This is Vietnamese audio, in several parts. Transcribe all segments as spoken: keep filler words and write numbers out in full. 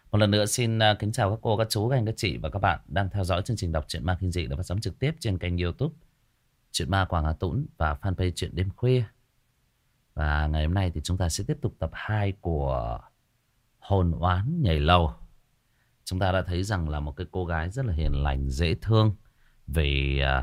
Một lần nữa xin uh, kính chào các cô, các chú, các anh, các chị và các bạn đang theo dõi chương trình đọc truyện ma kinh dị được phát sóng trực tiếp trên kênh YouTube Truyện Ma Quảng Hà Tũng và fanpage Truyện Đêm Khuya. Và ngày hôm nay thì chúng ta sẽ tiếp tục tập hai của Hồn Oán Nhảy Lầu. Chúng ta đã thấy rằng là một cái cô gái rất là hiền lành, dễ thương vì uh,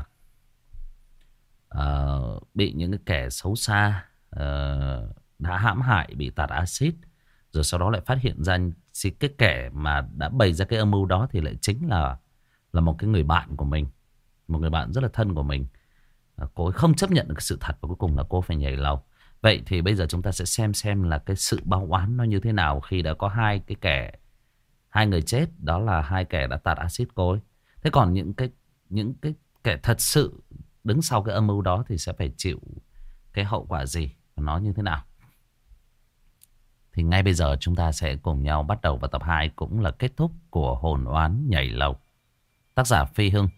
uh, bị những cái kẻ xấu xa uh, đã hãm hại, bị tạt axit. Rồi sau đó lại phát hiện ra cái kẻ mà đã bày ra cái âm mưu đó thì lại chính là là một cái người bạn của mình, một người bạn rất là thân của mình. À, cô ấy không chấp nhận được cái sự thật và cuối cùng là cô phải nhảy lầu. Vậy thì bây giờ chúng ta sẽ xem xem là cái sự báo oán nó như thế nào khi đã có hai cái kẻ, hai người chết, đó là hai kẻ đã tạt axit cô ấy. Thế còn những cái những cái kẻ thật sự đứng sau cái âm mưu đó thì sẽ phải chịu cái hậu quả gì, nó như thế nào? Thì ngay bây giờ chúng ta sẽ cùng nhau bắt đầu vào tập hai, cũng là kết thúc của Hồn Oán Nhảy Lầu. Tác giả Phi Hưng.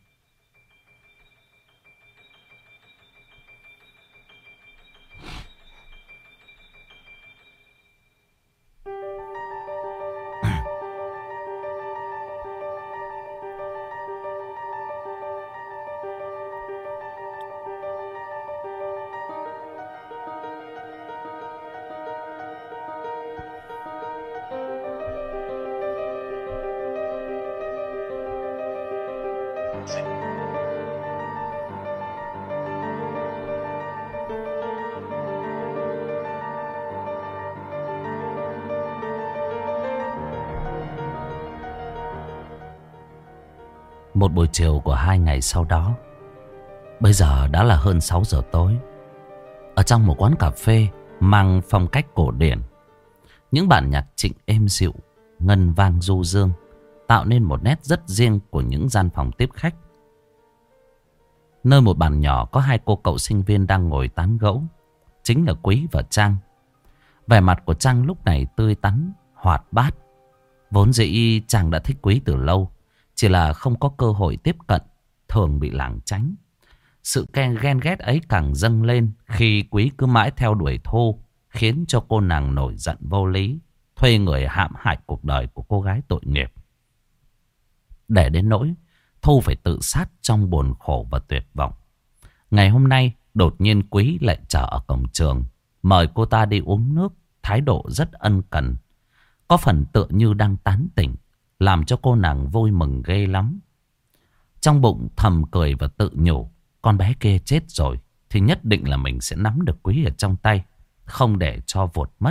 Một buổi chiều của hai ngày sau đó, bây giờ đã là hơn sáu giờ tối. Ở trong một quán cà phê mang phong cách cổ điển, những bản nhạc trịnh êm dịu, ngân vang du dương, tạo nên một nét rất riêng của những gian phòng tiếp khách. Nơi một bàn nhỏ có hai cô cậu sinh viên đang ngồi tán gẫu, chính là Quý và Trang. Vẻ mặt của Trang lúc này tươi tắn, hoạt bát. Vốn dĩ Trang đã thích Quý từ lâu, chỉ là không có cơ hội tiếp cận, thường bị lảng tránh. Sự ghen ghét ấy càng dâng lên khi Quý cứ mãi theo đuổi Thu, khiến cho cô nàng nổi giận vô lý, thuê người hãm hại cuộc đời của cô gái tội nghiệp. Để đến nỗi Thu phải tự sát trong buồn khổ và tuyệt vọng. Ngày hôm nay đột nhiên Quý lại chờ ở cổng trường, mời cô ta đi uống nước, thái độ rất ân cần, có phần tựa như đang tán tỉnh, làm cho cô nàng vui mừng ghê lắm. Trong bụng thầm cười và tự nhủ, con bé kia chết rồi thì nhất định là mình sẽ nắm được Quý ở trong tay, không để cho vụt mất.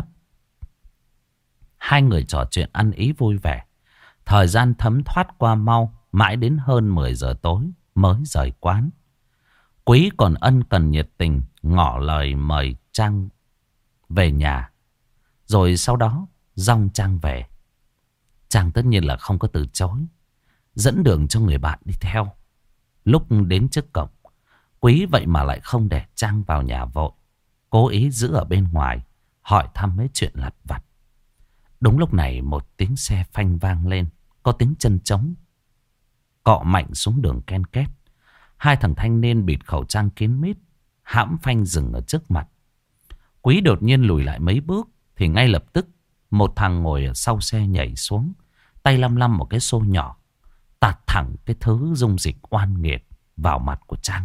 Hai người trò chuyện ăn ý vui vẻ. Thời gian thấm thoát qua mau, mãi đến hơn mười giờ tối mới rời quán. Quý còn ân cần nhiệt tình ngỏ lời mời Trang về nhà, rồi sau đó dong Trang về. Trang tất nhiên là không có từ chối, dẫn đường cho người bạn đi theo. Lúc đến trước cổng, Quý vậy mà lại không để Trang vào nhà vội, cố ý giữ ở bên ngoài, hỏi thăm mấy chuyện lặt vặt. Đúng lúc này một tiếng xe phanh vang lên, có tiếng chân trống cọ mạnh xuống đường ken két. Hai thằng thanh niên bịt khẩu trang kín mít, hãm phanh dừng ở trước mặt. Quý đột nhiên lùi lại mấy bước, thì ngay lập tức một thằng ngồi ở sau xe nhảy xuống, tay lăm lăm một cái xô nhỏ, tạt thẳng cái thứ dung dịch oan nghiệt vào mặt của Trang.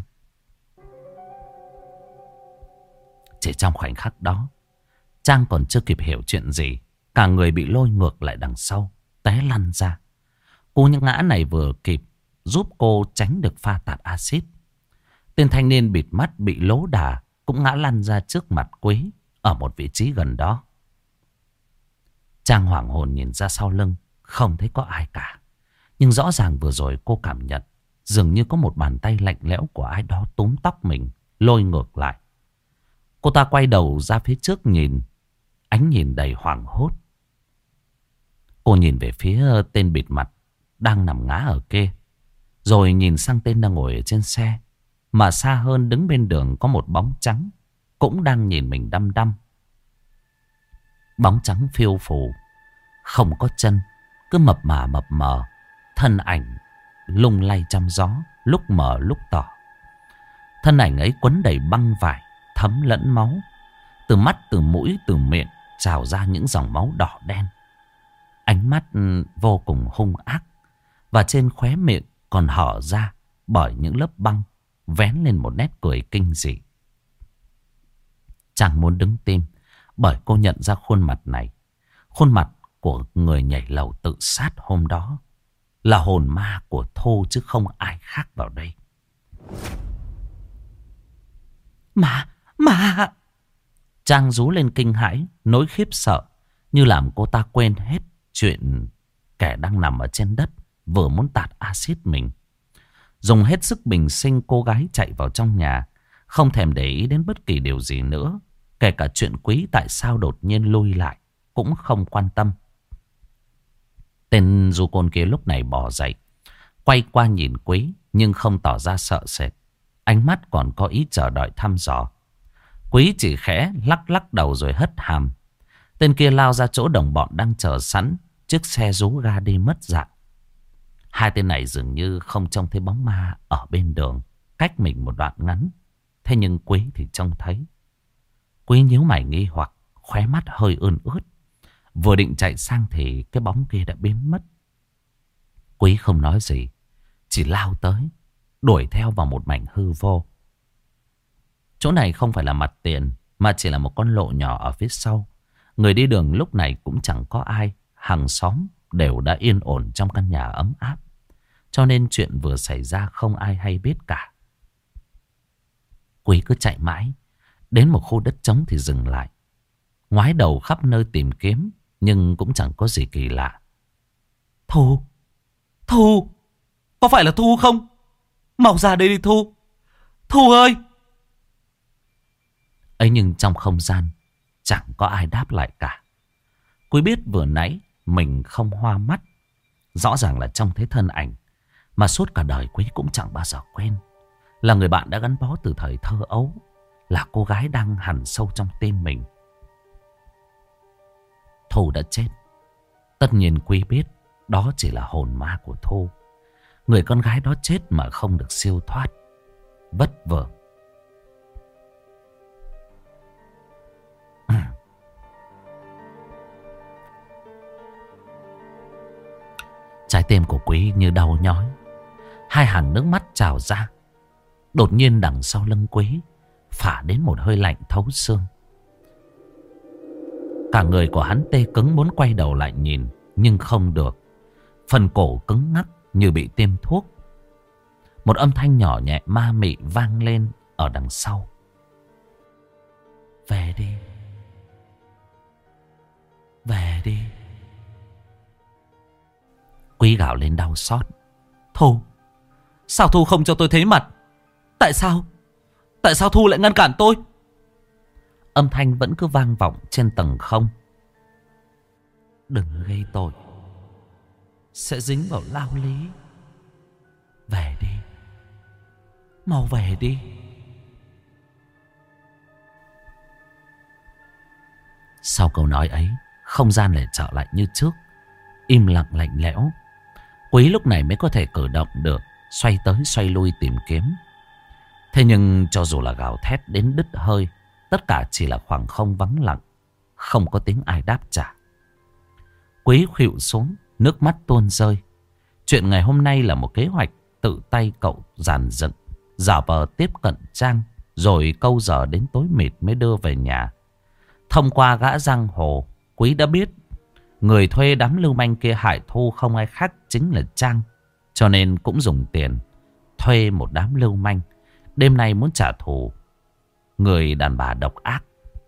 Chỉ trong khoảnh khắc đó, Trang còn chưa kịp hiểu chuyện gì, cả người bị lôi ngược lại đằng sau, té lăn ra. Cú ngã này vừa kịp giúp cô tránh được pha tạt axit. Tên thanh niên bịt mắt bị lố đà cũng ngã lăn ra trước mặt Quý ở một vị trí gần đó. Trang hoảng hồn nhìn ra sau lưng, không thấy có ai cả. Nhưng rõ ràng vừa rồi cô cảm nhận dường như có một bàn tay lạnh lẽo của ai đó túm tóc mình, lôi ngược lại. Cô ta quay đầu ra phía trước nhìn, ánh nhìn đầy hoảng hốt. Cô nhìn về phía tên bịt mặt đang nằm ngã ở kia, rồi nhìn sang tên đang ngồi ở trên xe. Mà xa hơn đứng bên đường có một bóng trắng, cũng đang nhìn mình đăm đăm. Bóng trắng phiêu phù, không có chân, cứ mập mà mập mờ, thân ảnh lung lay trong gió, lúc mờ lúc tỏ. Thân ảnh ấy quấn đầy băng vải, thấm lẫn máu. Từ mắt, từ mũi, từ miệng trào ra những dòng máu đỏ đen. Ánh mắt vô cùng hung ác. Và trên khóe miệng còn hở ra bởi những lớp băng, vén lên một nét cười kinh dị. Chàng muốn đứng tim bởi cô nhận ra khuôn mặt này. Khuôn mặt của người nhảy lầu tự sát hôm đó là hồn ma của Thu chứ không ai khác vào đây. Mà, mà... Trang rú lên kinh hãi, nỗi khiếp sợ, như làm cô ta quên hết chuyện kẻ đang nằm ở trên đất vừa muốn tạt axit mình. Dùng hết sức bình sinh, cô gái chạy vào trong nhà, không thèm để ý đến bất kỳ điều gì nữa. Kể cả chuyện Quý tại sao đột nhiên lui lại cũng không quan tâm. Tên du côn kia lúc này bò dậy, quay qua nhìn Quý nhưng không tỏ ra sợ sệt. Ánh mắt còn có ý chờ đợi thăm dò. Quý chỉ khẽ lắc lắc đầu rồi hất hàm. Tên kia lao ra chỗ đồng bọn đang chờ sẵn. Chiếc xe rú ga đi mất dạng. Hai tên này dường như không trông thấy bóng ma ở bên đường, cách mình một đoạn ngắn. Thế nhưng Quý thì trông thấy. Quý nhíu mày nghi hoặc, khóe mắt hơi ươn ướt. Vừa định chạy sang thì cái bóng kia đã biến mất. Quý không nói gì, chỉ lao tới, đuổi theo vào một mảnh hư vô. Chỗ này không phải là mặt tiền, mà chỉ là một con lộ nhỏ ở phía sau. Người đi đường lúc này cũng chẳng có ai. Hàng xóm đều đã yên ổn trong căn nhà ấm áp. Cho nên chuyện vừa xảy ra không ai hay biết cả. Quý cứ chạy mãi. Đến một khu đất trống thì dừng lại. Ngoái đầu khắp nơi tìm kiếm, nhưng cũng chẳng có gì kỳ lạ. Thu! Thu! Có phải là Thu không? Mau ra đây đi Thu! Thu ơi! Ấy nhưng trong không gian chẳng có ai đáp lại cả. Quý biết vừa nãy mình không hoa mắt. Rõ ràng là trong thế thân ảnh mà suốt cả đời Quý cũng chẳng bao giờ quên. Là người bạn đã gắn bó từ thời thơ ấu. Là cô gái đang hằn sâu trong tim mình. Thu đã chết. Tất nhiên Quý biết đó chỉ là hồn ma của Thu. Người con gái đó chết mà không được siêu thoát. Vất vưởng. Trái tim của Quý như đau nhói. Hai hàng nước mắt trào ra. Đột nhiên đằng sau lưng Quý phả đến một hơi lạnh thấu xương. Cả người của hắn tê cứng muốn quay đầu lại nhìn, nhưng không được. Phần cổ cứng ngắc như bị tiêm thuốc. Một âm thanh nhỏ nhẹ ma mị vang lên ở đằng sau. Về đi. Về đi. Quý gào lên đau xót. Thu! Sao Thu không cho tôi thấy mặt? Tại sao? Tại sao Thu lại ngăn cản tôi? Âm thanh vẫn cứ vang vọng trên tầng không. Đừng gây tội, sẽ dính vào lao lý. Về đi. Mau về đi. Sau câu nói ấy, không gian lại trở lại như trước. Im lặng lạnh lẽo. Quý lúc này mới có thể cử động được, xoay tới xoay lui tìm kiếm. Thế nhưng cho dù là gào thét đến đứt hơi, tất cả chỉ là khoảng không vắng lặng. Không có tiếng ai đáp trả. Quý khuỵu xuống, nước mắt tuôn rơi. Chuyện ngày hôm nay là một kế hoạch tự tay cậu dàn dựng, giả vờ tiếp cận Trang, rồi câu giờ đến tối mịt mới đưa về nhà. Thông qua gã giang hồ, Quý đã biết người thuê đám lưu manh kia hại Thu không ai khác chính là Trang. Cho nên cũng dùng tiền thuê một đám lưu manh, đêm nay muốn trả thù người đàn bà độc ác.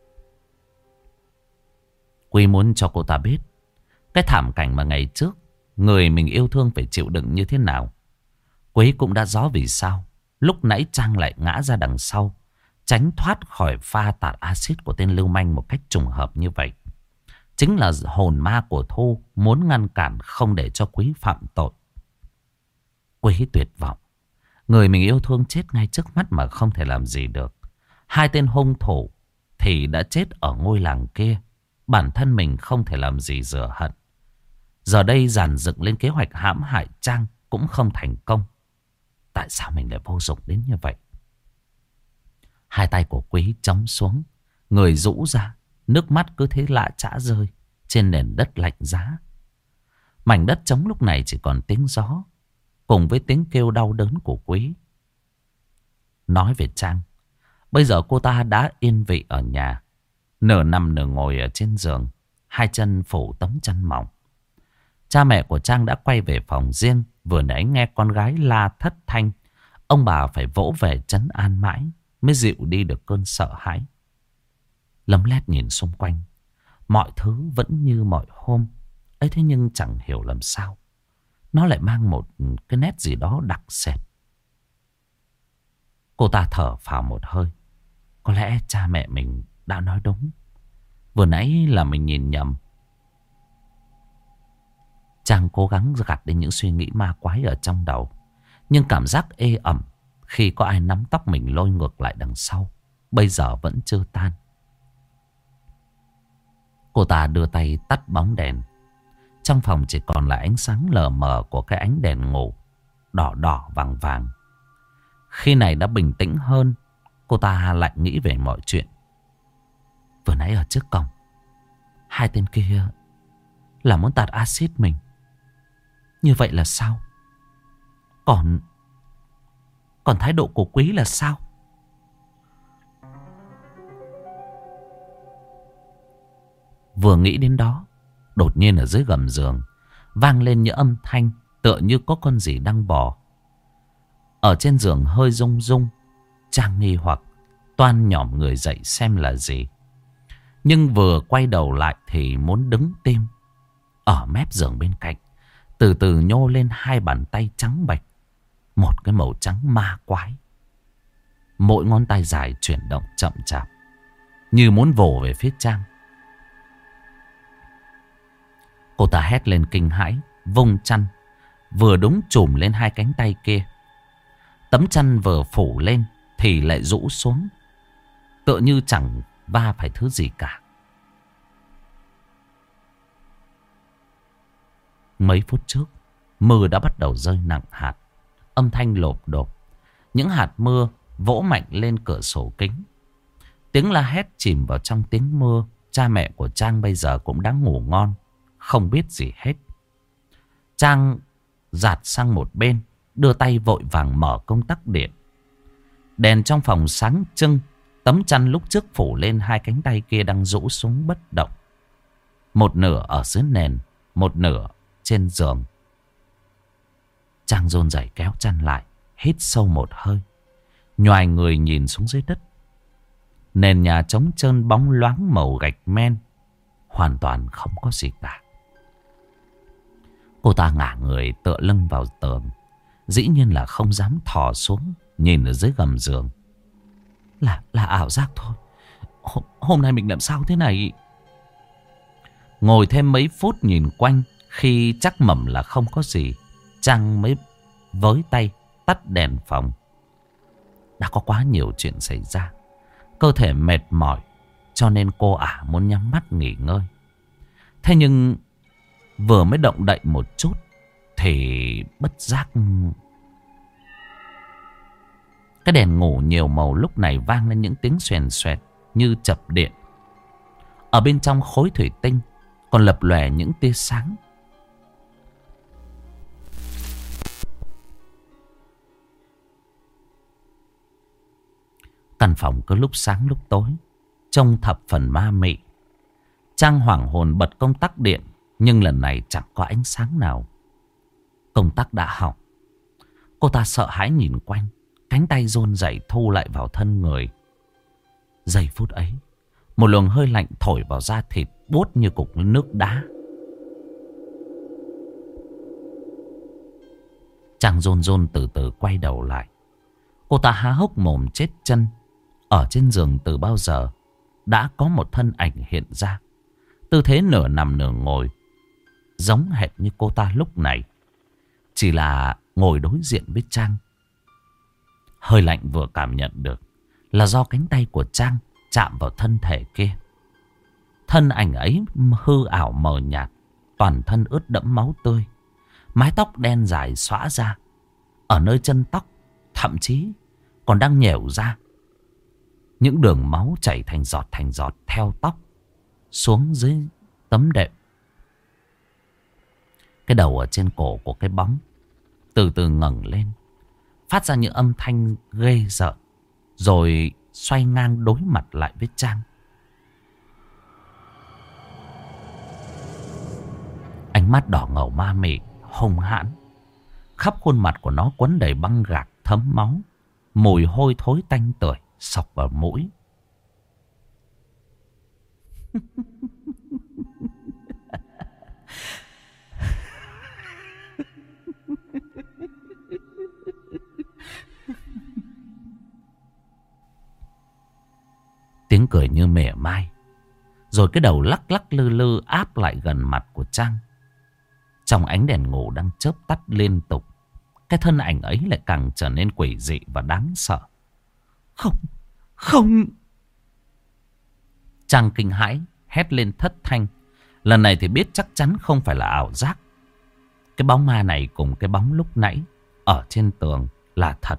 Quý muốn cho cô ta biết cái thảm cảnh mà ngày trước người mình yêu thương phải chịu đựng như thế nào. Quý cũng đã rõ vì sao lúc nãy Trang lại ngã ra đằng sau, tránh thoát khỏi pha tạt axit của tên lưu manh một cách trùng hợp như vậy. Chính là hồn ma của Thu muốn ngăn cản không để cho Quý phạm tội. Quý tuyệt vọng. Người mình yêu thương chết ngay trước mắt mà không thể làm gì được. Hai tên hung thủ thì đã chết ở ngôi làng kia. Bản thân mình không thể làm gì rửa hận. Giờ đây dàn dựng lên kế hoạch hãm hại Trang cũng không thành công. Tại sao mình lại vô dụng đến như vậy? Hai tay của Quý chống xuống, người rũ ra, nước mắt cứ thế lạ chã rơi trên nền đất lạnh giá. Mảnh đất trống lúc này chỉ còn tiếng gió cùng với tiếng kêu đau đớn của Quý. Nói về Trang, bây giờ cô ta đã yên vị ở nhà, nửa nằm nửa ngồi ở trên giường, hai chân phủ tấm chăn mỏng. Cha mẹ của Trang đã quay về phòng riêng. Vừa nãy nghe con gái la thất thanh, ông bà phải vỗ về trấn an mãi mới dịu đi được cơn sợ hãi. Lấm lét nhìn xung quanh, mọi thứ vẫn như mọi hôm ấy, thế nhưng chẳng hiểu làm sao nó lại mang một cái nét gì đó đặc sệt. Cô ta thở phào một hơi. Có lẽ cha mẹ mình đã nói đúng, vừa nãy là mình nhìn nhầm. Trang cố gắng gạt đi những suy nghĩ ma quái ở trong đầu, nhưng cảm giác ê ẩm khi có ai nắm tóc mình lôi ngược lại đằng sau bây giờ vẫn chưa tan. Cô ta đưa tay tắt bóng đèn. Trong phòng chỉ còn là ánh sáng lờ mờ của cái ánh đèn ngủ, đỏ đỏ vàng vàng. Khi này đã bình tĩnh hơn, cô ta lại nghĩ về mọi chuyện. Vừa nãy ở trước cổng, hai tên kia là muốn tạt axit mình. Như vậy là sao? Còn Còn thái độ của Quý là sao? Vừa nghĩ đến đó, đột nhiên ở dưới gầm giường vang lên những âm thanh tựa như có con gì đang bò. Ở trên giường hơi rung rung. Trang nghi hoặc toan nhỏm người dậy xem là gì, nhưng vừa quay đầu lại thì muốn đứng tim. Ở mép giường bên cạnh từ từ nhô lên hai bàn tay trắng bạch, một cái màu trắng ma quái. Mỗi ngón tay dài chuyển động chậm chạp, như muốn vồ về phía Trang. Cô ta hét lên kinh hãi, vung chăn, vừa đúng chùm lên hai cánh tay kia. Tấm chăn vừa phủ lên thì lại rũ xuống, tựa như chẳng va phải thứ gì cả. Mấy phút trước, mưa đã bắt đầu rơi nặng hạt, âm thanh lộp đột. Những hạt mưa vỗ mạnh lên cửa sổ kính. Tiếng la hét chìm vào trong tiếng mưa. Cha mẹ của Trang bây giờ cũng đã ngủ ngon, không biết gì hết. Trang giạt sang một bên, đưa tay vội vàng mở công tắc điện. Đèn trong phòng sáng trưng. Tấm chăn lúc trước phủ lên hai cánh tay kia đang rũ xuống bất động, một nửa ở dưới nền, một nửa trên giường. Trang run rẩy kéo chăn lại, hít sâu một hơi, nhoài người nhìn xuống dưới đất. Nền nhà trống trơn bóng loáng màu gạch men, hoàn toàn không có gì cả. Cô ta ngả người tựa lưng vào tường, dĩ nhiên là không dám thò xuống nhìn ở dưới gầm giường. Là, là ảo giác thôi. Hôm, hôm nay mình làm sao thế này? Ngồi thêm mấy phút nhìn quanh, khi chắc mẩm là không có gì, Trang mới với tay tắt đèn phòng. Đã có quá nhiều chuyện xảy ra, cơ thể mệt mỏi, cho nên cô ả muốn nhắm mắt nghỉ ngơi. Thế nhưng vừa mới động đậy một chút thì bất giác cái đèn ngủ nhiều màu lúc này vang lên những tiếng xoèn xoẹt như chập điện. Ở bên trong khối thủy tinh còn lập lòe những tia sáng. Căn phòng cứ lúc sáng lúc tối, trông thập phần ma mị. Trang hoảng hồn bật công tắc điện, nhưng lần này chẳng có ánh sáng nào. Công tắc đã hỏng. Cô ta sợ hãi nhìn quanh, cánh tay run rẩy thu lại vào thân người. Giây phút ấy, một luồng hơi lạnh thổi vào da thịt, buốt như cục nước đá. Trang run run từ từ quay đầu lại. Cô ta há hốc mồm chết chân. Ở trên giường từ bao giờ đã có một thân ảnh hiện ra, tư thế nửa nằm nửa ngồi, giống hệt như cô ta lúc này, chỉ là ngồi đối diện với Trang. Hơi lạnh vừa cảm nhận được là do cánh tay của Trang chạm vào thân thể kia. Thân ảnh ấy hư ảo mờ nhạt, toàn thân ướt đẫm máu tươi, mái tóc đen dài xõa ra. Ở nơi chân tóc thậm chí còn đang nhẻo ra. Những đường máu chảy thành giọt thành giọt theo tóc xuống dưới tấm đệm. Cái đầu ở trên cổ của cái bóng từ từ ngẩng lên, phát ra những âm thanh ghê rợn, rồi xoay ngang đối mặt lại với Trang. Ánh mắt đỏ ngầu ma mị, hung hãn. Khắp khuôn mặt của nó quấn đầy băng gạc thấm máu. Mùi hôi thối tanh tưởi xộc vào mũi. Tiếng cười như mỉa mai. Rồi cái đầu lắc lắc lư lư áp lại gần mặt của Trang. Trong ánh đèn ngủ đang chớp tắt liên tục, cái thân ảnh ấy lại càng trở nên quỷ dị và đáng sợ. Không, không. Trang kinh hãi, hét lên thất thanh. Lần này thì biết chắc chắn không phải là ảo giác. Cái bóng ma này cùng cái bóng lúc nãy ở trên tường là thật.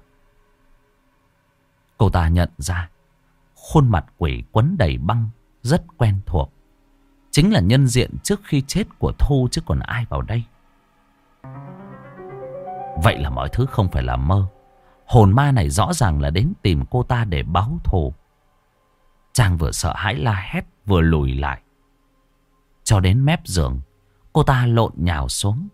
Cô ta nhận ra khuôn mặt quỷ quấn đầy băng rất quen thuộc. Chính là nhân diện trước khi chết của Thu chứ còn ai vào đây. Vậy là mọi thứ không phải là mơ. Hồn ma này rõ ràng là đến tìm cô ta để báo thù. Trang vừa sợ hãi la hét vừa lùi lại. Cho đến mép giường, cô ta lộn nhào xuống.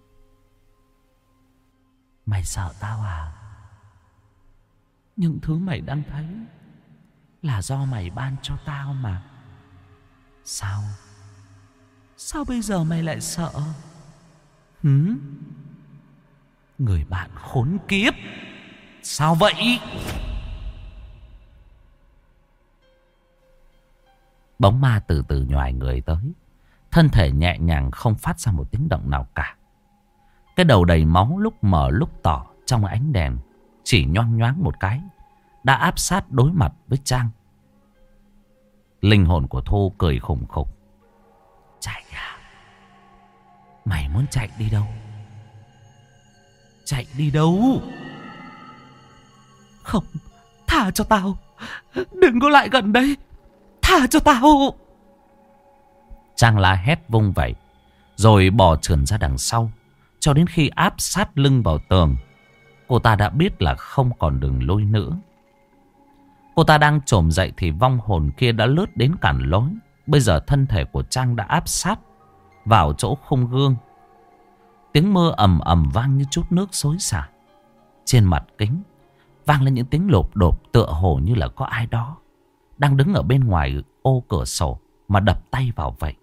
Mày sợ tao à? Những thứ mày đang thấy là do mày ban cho tao mà. Sao? Sao bây giờ mày lại sợ? Hứ? Người bạn khốn kiếp. Sao vậy? Bóng ma từ từ nhoài người tới. Thân thể nhẹ nhàng không phát ra một tiếng động nào cả. Cái đầu đầy máu lúc mờ lúc tỏ trong ánh đèn chỉ nhoang nhoáng một cái đã áp sát đối mặt với Trang. Linh hồn của Thu cười khủng khục. Chạy à? Mày muốn chạy đi đâu? Chạy đi đâu? Không, thả cho tao. Đừng có lại gần đây. Thả cho tao. Trang la hét vung vẩy, rồi bò trườn ra đằng sau. Cho đến khi áp sát lưng vào tường, cô ta đã biết là không còn đường lui nữa. Cô ta đang chồm dậy thì vong hồn kia đã lướt đến cản lối. Bây giờ thân thể của Trang đã áp sát vào chỗ khung gương. Tiếng mưa ầm ầm vang như chút nước xối xả. Trên mặt kính vang lên những tiếng lộp độp, tựa hồ như là có ai đó đang đứng ở bên ngoài ô cửa sổ mà đập tay vào vậy.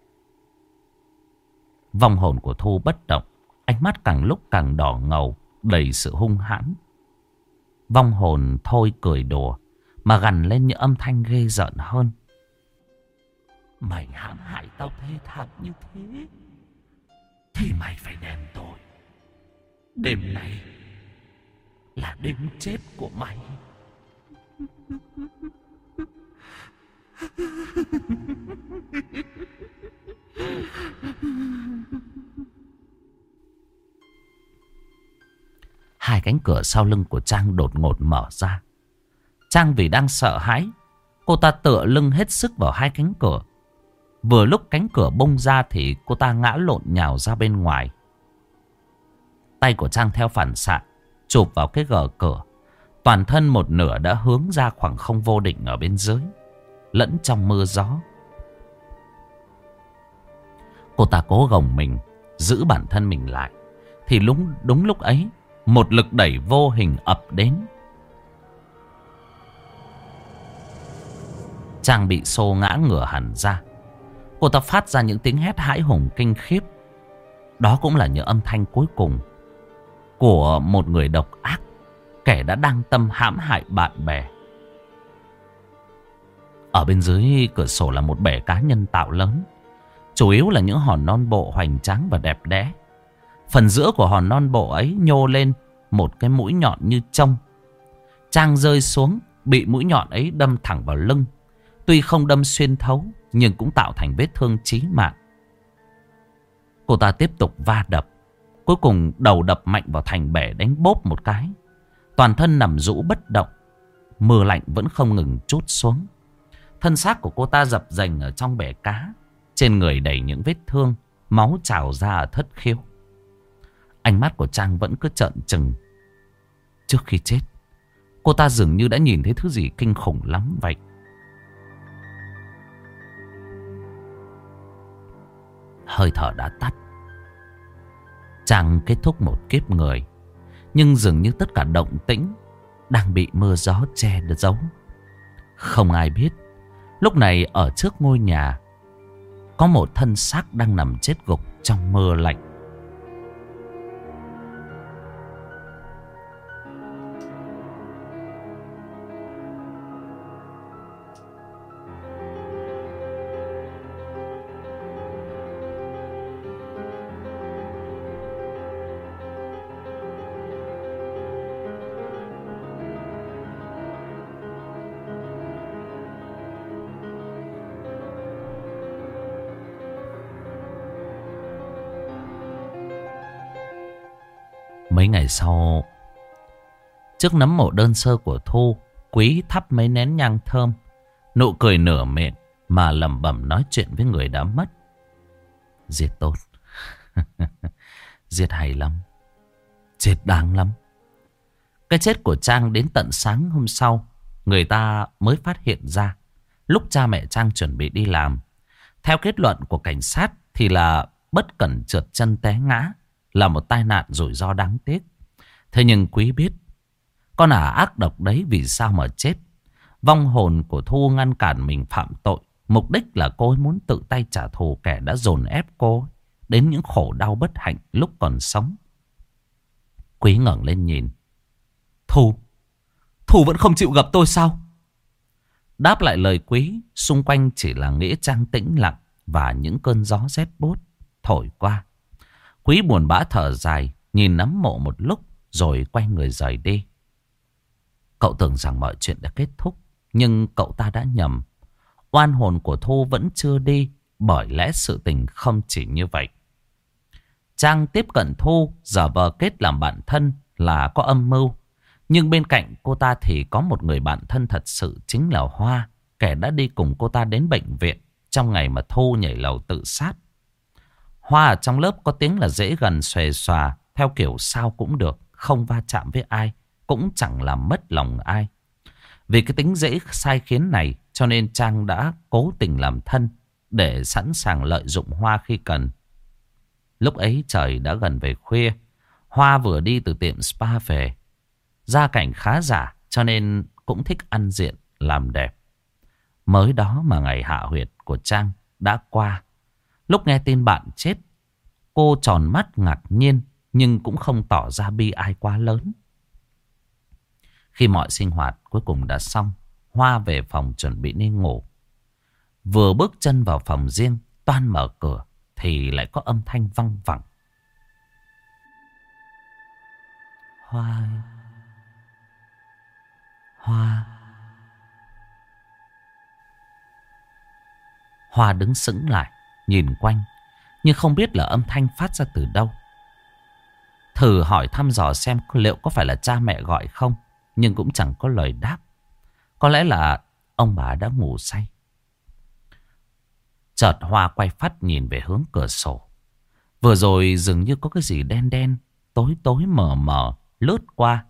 Vong hồn của Thu bất động, ánh mắt càng lúc càng đỏ ngầu, đầy sự hung hãn. Vong hồn thôi cười đùa mà gằn lên những âm thanh ghê rợn hơn. Mày hãm hại tao thê thảm như thế thì mày phải đền tội. Đêm này là đêm chết của mày. Hai cánh cửa sau lưng của Trang đột ngột mở ra. Trang vì đang sợ hãi, cô ta tựa lưng hết sức vào hai cánh cửa. Vừa lúc cánh cửa bung ra thì cô ta ngã lộn nhào ra bên ngoài. Tay của Trang theo phản xạ chụp vào cái gờ cửa. Toàn thân một nửa đã hướng ra khoảng không vô định ở bên dưới, lẫn trong mưa gió. Cô ta cố gồng mình, giữ bản thân mình lại. Thì đúng, đúng lúc ấy, một lực đẩy vô hình ập đến. Trang bị xô ngã ngửa hẳn ra. Cô ta phát ra những tiếng hét hãi hùng kinh khiếp. Đó cũng là những âm thanh cuối cùng của một người độc ác, kẻ đã đang tâm hãm hại bạn bè. Ở bên dưới cửa sổ là một bể cá nhân tạo lớn, chủ yếu là những hòn non bộ hoành tráng và đẹp đẽ. Phần giữa của hòn non bộ ấy nhô lên một cái mũi nhọn như trông. Trang rơi xuống, bị mũi nhọn ấy đâm thẳng vào lưng. Tuy không đâm xuyên thấu, nhưng cũng tạo thành vết thương chí mạng. Cô ta tiếp tục va đập. Cuối cùng đầu đập mạnh vào thành bể, đánh bốp một cái. Toàn thân nằm rũ bất động. Mưa lạnh vẫn không ngừng trút xuống. Thân xác của cô ta dập dềnh ở trong bể cá. Trên người đầy những vết thương, máu trào ra ở thất khiếu. Ánh mắt của Trang vẫn cứ trợn trừng. Trước khi chết, cô ta dường như đã nhìn thấy thứ gì kinh khủng lắm vậy. Hơi thở đã tắt. Trang kết thúc một kiếp người. Nhưng dường như tất cả động tĩnh đang bị mưa gió che giấu. Không ai biết lúc này ở trước ngôi nhà có một thân xác đang nằm chết gục trong mưa lạnh. Mấy ngày sau, trước nấm mộ đơn sơ của Thu, Quý thắp mấy nén nhang thơm, nụ cười nửa miệng mà lẩm bẩm nói chuyện với người đã mất. Giết tốt. Giết hay lắm. Chết đáng lắm. Cái chết của Trang đến tận sáng hôm sau, người ta mới phát hiện ra. Lúc cha mẹ Trang chuẩn bị đi làm, theo kết luận của cảnh sát thì là bất cẩn trượt chân té ngã, là một tai nạn rủi ro đáng tiếc. Thế nhưng Quý biết, con ả ác độc đấy vì sao mà chết. Vong hồn của Thu ngăn cản mình phạm tội. Mục đích là cô ấy muốn tự tay trả thù kẻ đã dồn ép cô đến những khổ đau bất hạnh lúc còn sống. Quý ngẩng lên nhìn. Thu, Thu vẫn không chịu gặp tôi sao? Đáp lại lời Quý, xung quanh chỉ là nghĩa trang tĩnh lặng và những cơn gió rét buốt thổi qua. Quý buồn bã thở dài, nhìn nấm mộ một lúc rồi quay người rời đi. Cậu tưởng rằng mọi chuyện đã kết thúc, nhưng cậu ta đã nhầm. Oan hồn của Thu vẫn chưa đi, bởi lẽ sự tình không chỉ như vậy. Trang tiếp cận Thu, giả vờ kết làm bạn thân là có âm mưu. Nhưng bên cạnh cô ta thì có một người bạn thân thật sự, chính là Hoa, kẻ đã đi cùng cô ta đến bệnh viện trong ngày mà Thu nhảy lầu tự sát. Hoa ở trong lớp có tiếng là dễ gần, xòe xòa, theo kiểu sao cũng được, không va chạm với ai, cũng chẳng làm mất lòng ai. Vì cái tính dễ sai khiến này cho nên Trang đã cố tình làm thân để sẵn sàng lợi dụng Hoa khi cần. Lúc ấy trời đã gần về khuya, Hoa vừa đi từ tiệm spa về. Gia cảnh khá giả cho nên cũng thích ăn diện, làm đẹp. Mới đó mà ngày hạ huyệt của Trang đã qua. Lúc nghe tin bạn chết, cô tròn mắt ngạc nhiên nhưng cũng không tỏ ra bi ai quá lớn. Khi mọi sinh hoạt cuối cùng đã xong, Hoa về phòng chuẩn bị đi ngủ. Vừa bước chân vào phòng riêng, toan mở cửa thì lại có âm thanh văng vẳng. Hoa... Hoa... Hoa đứng sững lại, nhìn quanh, nhưng không biết là âm thanh phát ra từ đâu. Thử hỏi thăm dò xem liệu có phải là cha mẹ gọi không, nhưng cũng chẳng có lời đáp. Có lẽ là ông bà đã ngủ say. Chợt Hoa quay phắt nhìn về hướng cửa sổ. Vừa rồi dường như có cái gì đen đen, tối tối mờ mờ lướt qua.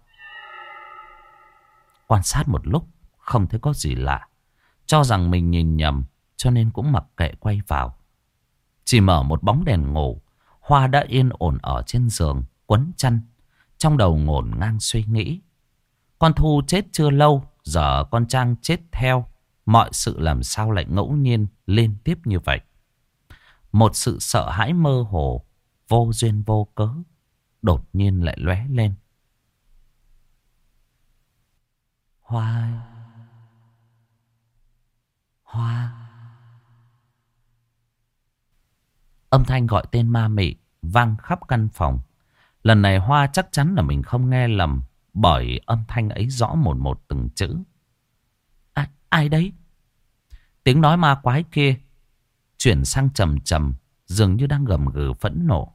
Quan sát một lúc không thấy có gì lạ, cho rằng mình nhìn nhầm cho nên cũng mặc kệ quay vào. Chỉ mở một bóng đèn ngủ, Hoa đã yên ổn ở trên giường quấn chăn, trong đầu ngổn ngang suy nghĩ. Con Thu chết chưa lâu, giờ con Trang chết theo. Mọi sự làm sao lại ngẫu nhiên liên tiếp như vậy. Một sự sợ hãi mơ hồ, vô duyên vô cớ, đột nhiên lại lóe lên. Hoa... Hoa... Âm thanh gọi tên ma mị vang khắp căn phòng. Lần này Hoa chắc chắn là mình không nghe lầm, bởi âm thanh ấy rõ một một từng chữ. À, ai đấy? Tiếng nói ma quái kia chuyển sang trầm trầm, dường như đang gầm gừ phẫn nộ.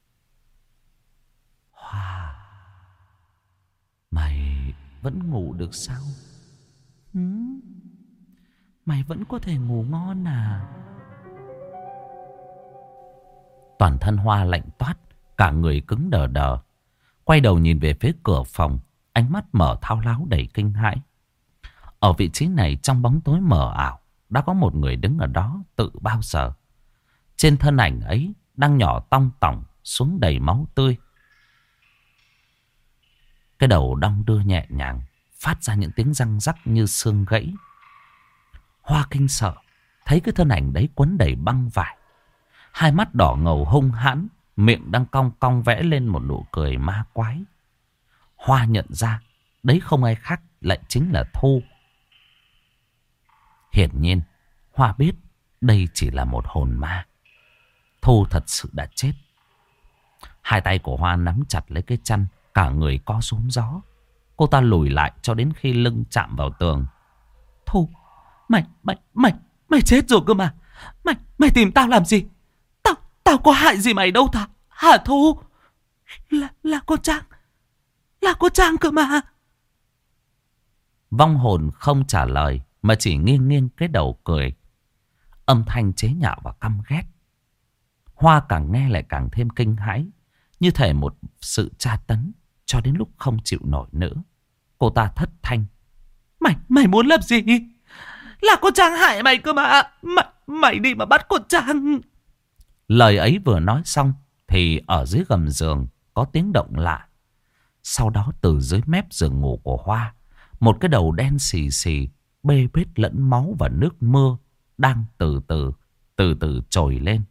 Hoa, mày vẫn ngủ được sao? Ừ? Mày vẫn có thể ngủ ngon à? Toàn thân Hoa lạnh toát, cả người cứng đờ đờ. Quay đầu nhìn về phía cửa phòng, ánh mắt mở thao láo đầy kinh hãi. Ở vị trí này trong bóng tối mờ ảo, đã có một người đứng ở đó tự bao giờ. Trên thân ảnh ấy đang nhỏ tong tỏng xuống đầy máu tươi. Cái đầu đong đưa nhẹ nhàng, phát ra những tiếng răng rắc như xương gãy. Hoa kinh sợ, thấy cái thân ảnh đấy quấn đầy băng vải. Hai mắt đỏ ngầu hung hãn, miệng đang cong cong vẽ lên một nụ cười ma quái. Hoa nhận ra, đấy không ai khác lại chính là Thu. Hiển nhiên, Hoa biết đây chỉ là một hồn ma. Thu thật sự đã chết. Hai tay của Hoa nắm chặt lấy cái chăn, cả người co rúm gió. Cô ta lùi lại cho đến khi lưng chạm vào tường. Thu, mày, mày, mày, mày chết rồi cơ mà. Mày, mày tìm tao làm gì? Tao, tao có hại gì mày đâu ta? Hả Thu? Là, là cô Trang. Là cô Trang cơ mà. Vong hồn không trả lời, mà chỉ nghiêng nghiêng cái đầu cười. Âm thanh chế nhạo và căm ghét. Hoa càng nghe lại càng thêm kinh hãi, như thể một sự tra tấn, cho đến lúc không chịu nổi nữa. Cô ta thất thanh. Mày, mày muốn làm gì? Là cô Trang hại mày cơ mà. Mày, mày đi mà bắt cô Trang. Lời ấy vừa nói xong, thì ở dưới gầm giường có tiếng động lạ. Sau đó từ dưới mép giường ngủ của Hoa, một cái đầu đen xì xì, bê bết lẫn máu và nước mưa, đang từ từ, từ từ trồi lên.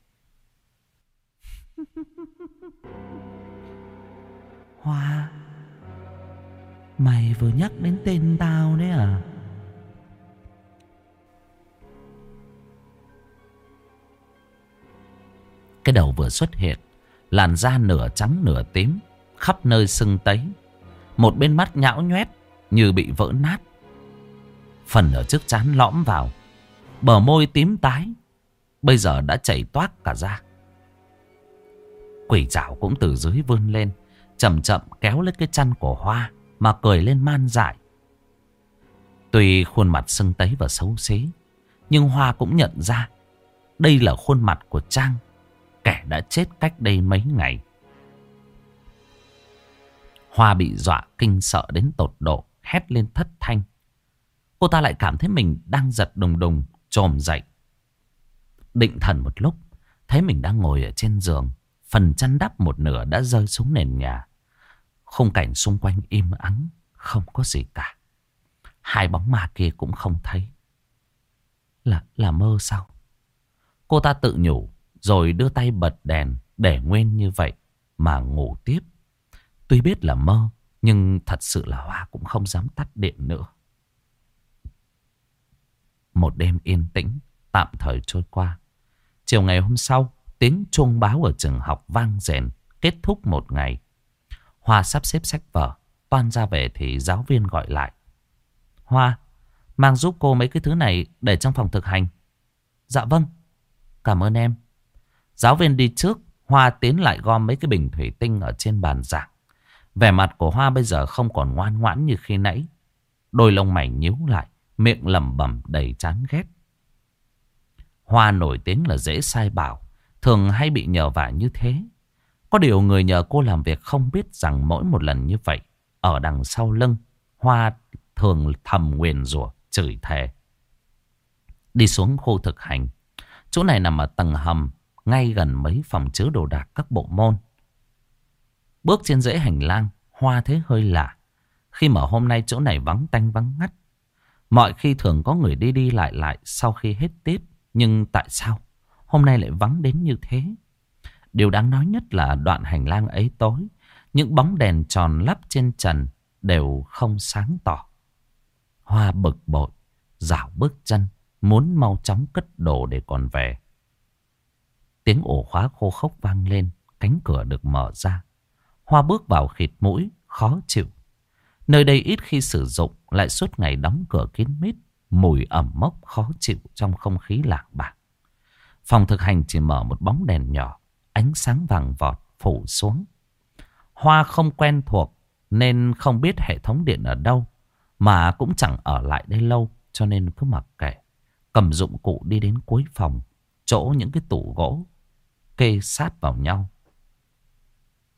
Hoa, mày vừa nhắc đến tên tao đấy à? Cái đầu vừa xuất hiện, làn da nửa trắng nửa tím, khắp nơi sưng tấy. Một bên mắt nhão nhoét như bị vỡ nát. Phần ở trước trán lõm vào, bờ môi tím tái, bây giờ đã chảy toác cả ra. Quỷ trảo cũng từ dưới vươn lên, chậm chậm kéo lấy cái chăn của Hoa mà cười lên man dại. Tuy khuôn mặt sưng tấy và xấu xí, nhưng Hoa cũng nhận ra đây là khuôn mặt của Trang, kẻ đã chết cách đây mấy ngày. Hoa bị dọa kinh sợ đến tột độ, hét lên thất thanh. Cô ta lại cảm thấy mình đang giật đùng đùng, chồm dậy. Định thần một lúc, thấy mình đang ngồi ở trên giường, phần chăn đắp một nửa đã rơi xuống nền nhà. Khung cảnh xung quanh im ắng, không có gì cả. Hai bóng ma kia cũng không thấy. Là, là mơ sao? Cô ta tự nhủ, rồi đưa tay bật đèn để nguyên như vậy mà ngủ tiếp. Tuy biết là mơ, nhưng thật sự là Hoa cũng không dám tắt điện nữa. Một đêm yên tĩnh tạm thời trôi qua. Chiều ngày hôm sau, tiếng chuông báo ở trường học vang rền, kết thúc một ngày. Hoa sắp xếp sách vở, toan ra về thì giáo viên gọi lại. Hoa, mang giúp cô mấy cái thứ này để trong phòng thực hành. Dạ vâng, cảm ơn em. Giáo viên đi trước, Hoa tiến lại gom mấy cái bình thủy tinh ở trên bàn giảng. Vẻ mặt của Hoa bây giờ không còn ngoan ngoãn như khi nãy. Đôi lông mày nhíu lại, miệng lẩm bẩm đầy chán ghét. Hoa nổi tiếng là dễ sai bảo, thường hay bị nhờ vả như thế. Có điều người nhờ cô làm việc không biết rằng mỗi một lần như vậy, ở đằng sau lưng, Hoa thường thầm nguyền rủa, chửi thề. Đi xuống khu thực hành. Chỗ này nằm ở tầng hầm, ngay gần mấy phòng chứa đồ đạc các bộ môn. Bước trên dãy hành lang, Hoa thấy hơi lạ. Khi mà hôm nay chỗ này vắng tanh vắng ngắt. Mọi khi thường có người đi đi lại lại sau khi hết tiết. Nhưng tại sao hôm nay lại vắng đến như thế? Điều đáng nói nhất là đoạn hành lang ấy tối. Những bóng đèn tròn lắp trên trần đều không sáng tỏ. Hoa bực bội, rảo bước chân, muốn mau chóng cất đồ để còn về. Tiếng ổ khóa khô khốc vang lên, cánh cửa được mở ra. Hoa bước vào khịt mũi, khó chịu. Nơi đây ít khi sử dụng, lại suốt ngày đóng cửa kín mít, mùi ẩm mốc khó chịu trong không khí lạc bạc. Phòng thực hành chỉ mở một bóng đèn nhỏ, ánh sáng vàng vọt phủ xuống. Hoa không quen thuộc nên không biết hệ thống điện ở đâu, mà cũng chẳng ở lại đây lâu, cho nên cứ mặc kệ. Cầm dụng cụ đi đến cuối phòng, chỗ những cái tủ gỗ kê sát vào nhau.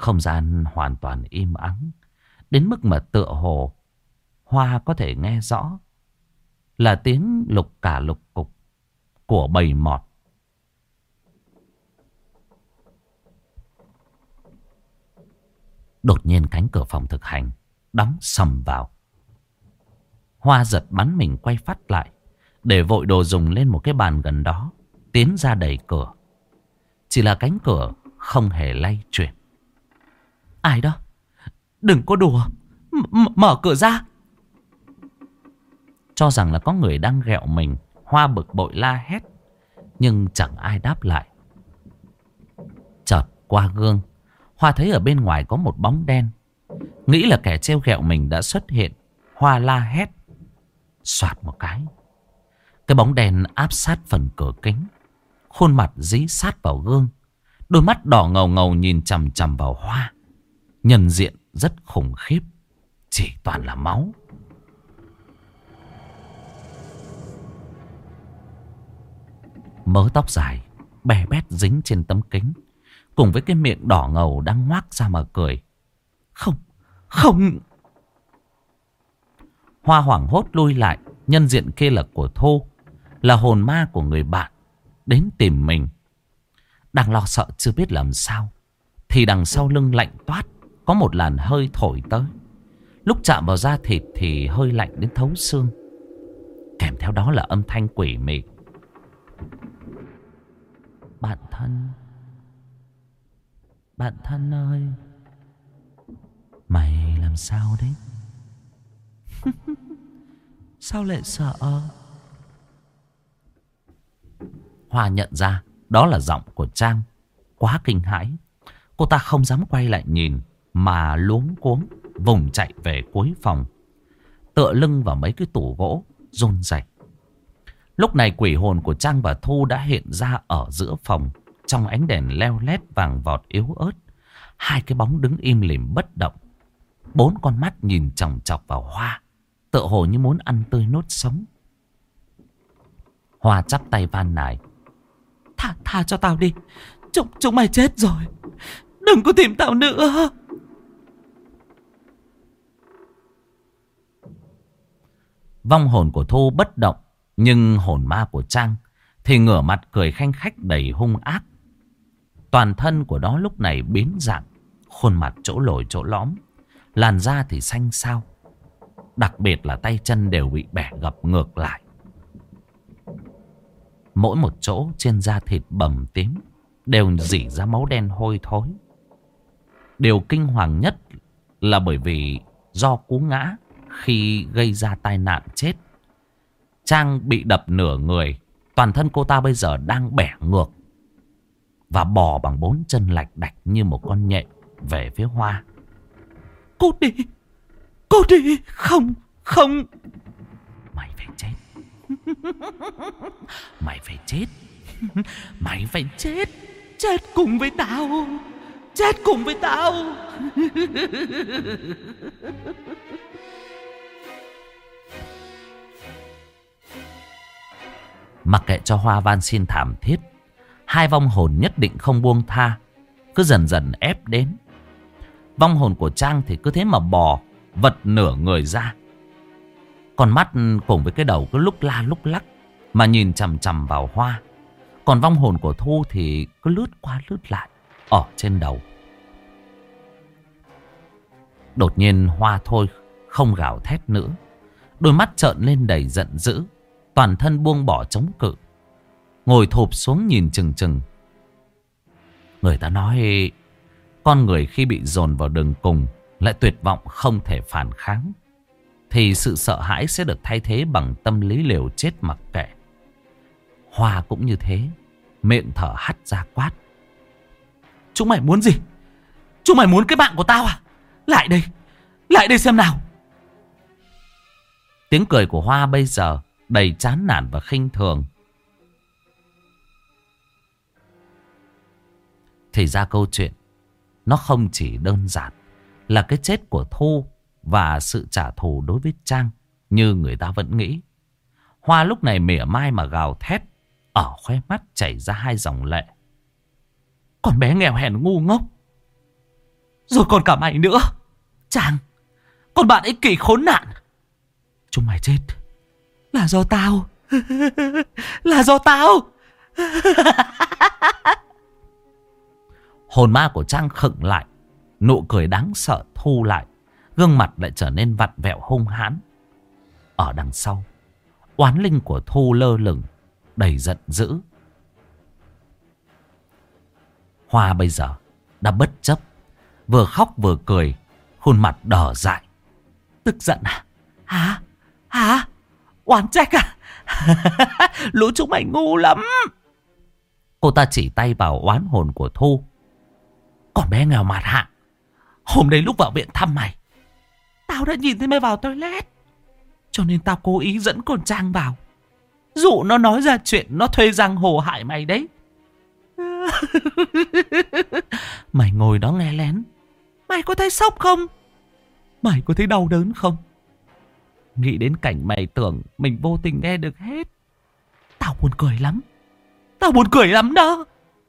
Không gian hoàn toàn im ắng, đến mức mà tựa hồ Hoa có thể nghe rõ là tiếng lục cả lục cục của bầy mọt. Đột nhiên cánh cửa phòng thực hành đóng sầm vào. Hoa giật bắn mình quay phát lại, để vội đồ dùng lên một cái bàn gần đó, tiến ra đẩy cửa. Chỉ là cánh cửa không hề lay chuyển. Ai đó? Đừng có đùa, M mở cửa ra. Cho rằng là có người đang ghẹo mình, Hoa bực bội la hét, nhưng chẳng ai đáp lại. Chợt qua gương, Hoa thấy ở bên ngoài có một bóng đen. Nghĩ là kẻ trêu ghẹo mình đã xuất hiện, Hoa la hét. Soạt một cái, cái bóng đen áp sát phần cửa kính, khuôn mặt dí sát vào gương, đôi mắt đỏ ngầu ngầu nhìn chằm chằm vào Hoa. Nhân diện rất khủng khiếp, chỉ toàn là máu. Mớ tóc dài bè bét dính trên tấm kính, cùng với cái miệng đỏ ngầu đang ngoác ra mà cười. Không, không. Hoa hoảng hốt lui lại. Nhân diện kia là của Thu, là hồn ma của người bạn đến tìm mình. Đang lo sợ chưa biết làm sao, thì đằng sau lưng lạnh toát, có một làn hơi thổi tới. Lúc chạm vào da thịt thì hơi lạnh đến thấu xương. Kèm theo đó là âm thanh quỷ mị. Bạn thân, bạn thân ơi, mày làm sao đấy? Sao lại sợ? Hoa nhận ra đó là giọng của Trang. Quá kinh hãi, cô ta không dám quay lại nhìn, mà luống cuống vùng chạy về cuối phòng, tựa lưng vào mấy cái tủ gỗ run rẩy. Lúc này quỷ hồn của Trang và Thu đã hiện ra ở giữa phòng, trong ánh đèn leo lét vàng vọt yếu ớt. Hai cái bóng đứng im lìm bất động, bốn con mắt nhìn chòng chọc vào Hoa, tựa hồ như muốn ăn tươi nuốt sống. Hoa chắp tay van nài. Tha, tha cho tao đi. Chúng, chúng mày chết rồi. Đừng có tìm tao nữa. Vong hồn của Thu bất động, nhưng hồn ma của Trang thì ngửa mặt cười khanh khách đầy hung ác. Toàn thân của nó lúc này biến dạng, khuôn mặt chỗ lồi chỗ lõm, làn da thì xanh xao. Đặc biệt là tay chân đều bị bẻ gập ngược lại. Mỗi một chỗ trên da thịt bầm tím đều rỉ ra máu đen hôi thối. Điều kinh hoàng nhất là bởi vì do cú ngã khi gây ra tai nạn chết, Trang bị đập nửa người. Toàn thân cô ta bây giờ đang bẻ ngược và bò bằng bốn chân lạch đạch như một con nhện về phía Hoa. Cô đi, cô đi, không, không. Mày phải chết. Mày phải chết. Mày phải chết. Chết cùng với tao. Chết cùng với tao. Mặc kệ cho Hoa van xin thảm thiết, hai vong hồn nhất định không buông tha, cứ dần dần ép đến. Vong hồn của Trang thì cứ thế mà bò, vật nửa người ra. Con mắt cùng với cái đầu cứ lúc la lúc lắc mà nhìn chằm chằm vào Hoa. Còn vong hồn của Thu thì cứ lướt qua lướt lại ở trên đầu. Đột nhiên Hoa thôi không gào thét nữa, đôi mắt trợn lên đầy giận dữ, toàn thân buông bỏ chống cự, ngồi thụp xuống nhìn chừng chừng. Người ta nói con người khi bị dồn vào đường cùng lại tuyệt vọng không thể phản kháng, thì sự sợ hãi sẽ được thay thế bằng tâm lý liều chết mặc kệ. Hoa cũng như thế, miệng thở hắt ra quát. Chúng mày muốn gì? Chúng mày muốn cái mạng của tao à? Lại đây, lại đây xem nào. Tiếng cười của Hoa bây giờ đầy chán nản và khinh thường. Thì ra câu chuyện nó không chỉ đơn giản là cái chết của Thu và sự trả thù đối với Trang như người ta vẫn nghĩ. Hoa lúc này mỉa mai mà gào thét, ở khóe mắt chảy ra hai dòng lệ. Con bé nghèo hèn ngu ngốc, Rồi còn cả mày nữa. Chàng, con bạn ích kỷ khốn nạn. Chúng mày chết là do tao. Là do tao. Hồn ma của Trang khựng lại. Nụ cười đáng sợ thu lại. Gương mặt lại trở nên vặn vẹo hung hãn. Ở đằng sau, oán linh của Thu lơ lửng, đầy giận dữ. Hoa bây giờ đã bất chấp, vừa khóc vừa cười, khuôn mặt đỏ dại. Tức giận à? Hả? Hả? Oán trách à? Lũ chúng mày ngu lắm. Cô ta chỉ tay vào oán hồn của Thu. Còn bé nghèo mạt hạng, hôm đấy lúc vào viện thăm mày, tao đã nhìn thấy mày vào toilet, cho nên tao cố ý dẫn con Trang vào, dụ nó nói ra chuyện nó thuê giang hồ hại mày đấy. Mày ngồi đó nghe lén, mày có thấy sốc không? Mày có thấy đau đớn không? Nghĩ đến cảnh mày tưởng mình vô tình nghe được hết, tao buồn cười lắm. Tao buồn cười lắm đó.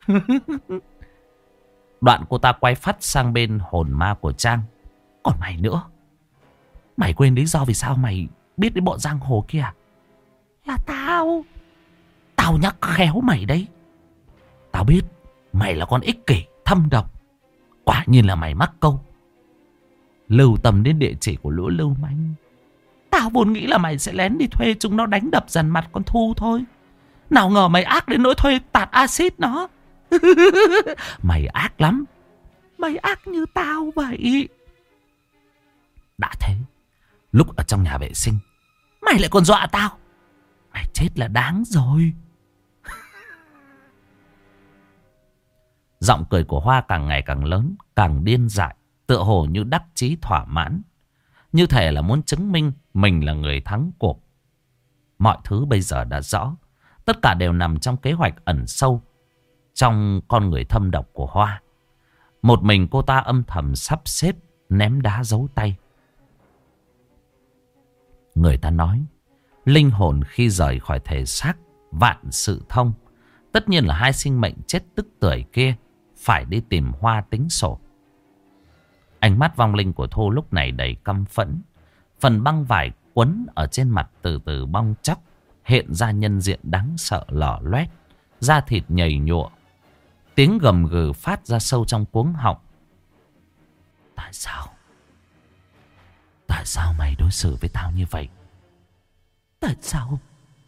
Đoạn cô ta quay phát sang bên hồn ma của Trang. Còn mày nữa, mày quên lý do vì sao mày biết đến bọn giang hồ kia? Là tao. Tao nhắc khéo mày đấy. Tao biết mày là con ích kỷ, thâm độc. Quả nhiên là mày mắc câu. Lưu tâm đến địa chỉ của lũ lưu manh. Tao vốn nghĩ là mày sẽ lén đi thuê chúng nó đánh đập dằn mặt con Thu thôi. Nào ngờ mày ác đến nỗi thuê tạt axit nó. Mày ác lắm. Mày ác như tao vậy. Đã thế, lúc ở trong nhà vệ sinh, mày lại còn dọa tao. Mày chết là đáng rồi. Giọng cười của Hoa càng ngày càng lớn, càng điên dại, tựa hồ như đắc chí thỏa mãn, như thể là muốn chứng minh mình là người thắng cuộc. Mọi thứ bây giờ đã rõ. Tất cả đều nằm trong kế hoạch ẩn sâu trong con người thâm độc của Hoa. Một mình cô ta âm thầm sắp xếp ném đá giấu tay. Người ta nói, linh hồn khi rời khỏi thể xác vạn sự thông. Tất nhiên là hai sinh mệnh chết tức tưởi kia phải đi tìm Hoa tính sổ. Ánh mắt vong linh của Thu lúc này đầy căm phẫn. Phần băng vải quấn ở trên mặt từ từ bong chóc, hiện ra nhân diện đáng sợ lở loét, da thịt nhầy nhụa. Tiếng gầm gừ phát ra sâu trong cuống họng. Tại sao? Tại sao mày đối xử với tao như vậy? Tại sao?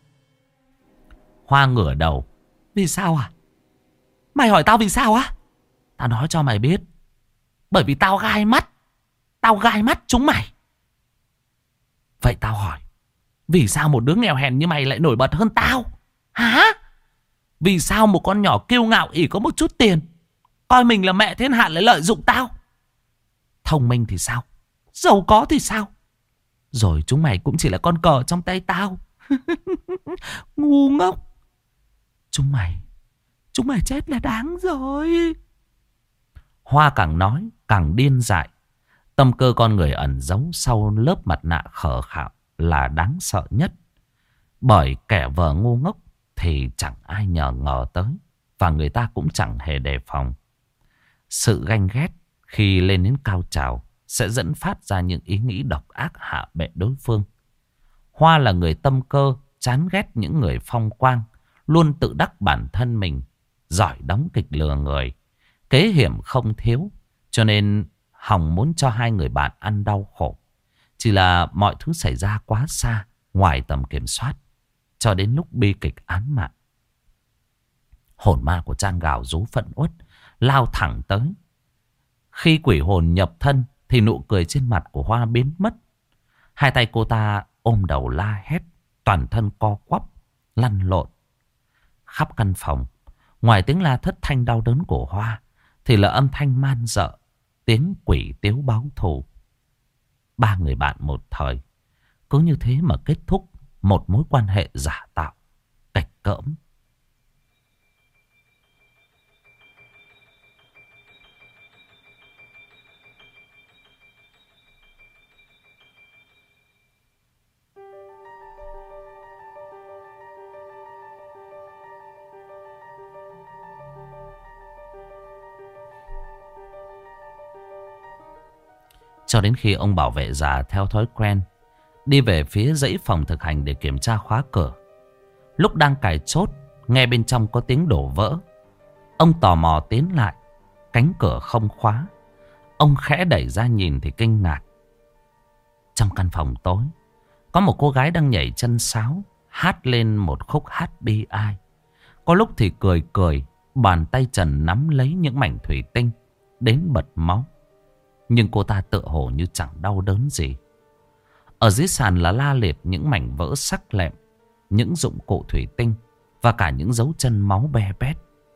Hoa ngửa đầu. Vì sao à? Mày hỏi tao vì sao á? Tao nói cho mày biết. Bởi vì tao gai mắt. Tao gai mắt chúng mày. Vậy tao hỏi, vì sao một đứa nghèo hèn như mày lại nổi bật hơn tao? Hả? Vì sao một con nhỏ kiêu ngạo ỷ có một chút tiền, coi mình là mẹ thiên hạ lại lợi dụng tao? Thông minh thì sao? Giàu có thì sao? Rồi chúng mày cũng chỉ là con cờ trong tay tao. Ngu ngốc. Chúng mày Chúng mày chết là đáng rồi. Hoa càng nói càng điên dại. Tâm cơ con người ẩn giấu sau lớp mặt nạ khờ khạo là đáng sợ nhất. Bởi kẻ vờ ngu ngốc thì chẳng ai nhờ ngờ tới, và người ta cũng chẳng hề đề phòng. Sự ganh ghét khi lên đến cao trào sẽ dẫn phát ra những ý nghĩ độc ác hạ bệ đối phương. Hoa là người tâm cơ, chán ghét những người phong quang, luôn tự đắc bản thân mình giỏi đóng kịch lừa người, kế hiểm không thiếu, cho nên hòng muốn cho hai người bạn ăn đau khổ. Chỉ là mọi thứ xảy ra quá xa, ngoài tầm kiểm soát, cho đến lúc bi kịch án mạng. Hồn ma của Trang gào rú phẫn uất, lao thẳng tới. Khi quỷ hồn nhập thân thì nụ cười trên mặt của Hoa biến mất. Hai tay cô ta ôm đầu la hét, toàn thân co quắp, lăn lộn. Khắp căn phòng, ngoài tiếng la thất thanh đau đớn của Hoa, thì là âm thanh man dợ, tiếng quỷ tiếu báo thù. Ba người bạn một thời cứ như thế mà kết thúc một mối quan hệ giả tạo, cạch cỡm. Cho đến khi ông bảo vệ già theo thói quen đi về phía dãy phòng thực hành để kiểm tra khóa cửa. Lúc đang cài chốt, nghe bên trong có tiếng đổ vỡ. Ông tò mò tiến lại, cánh cửa không khóa. Ông khẽ đẩy ra nhìn thì kinh ngạc. Trong căn phòng tối, có một cô gái đang nhảy chân sáo, hát lên một khúc hát bi ai. Có lúc thì cười cười, bàn tay trần nắm lấy những mảnh thủy tinh đến bật máu. Nhưng cô ta tựa hồ như chẳng đau đớn gì. Ở dưới sàn là la liệt những mảnh vỡ sắc lẹm, những dụng cụ thủy tinh và cả những dấu chân máu be bét.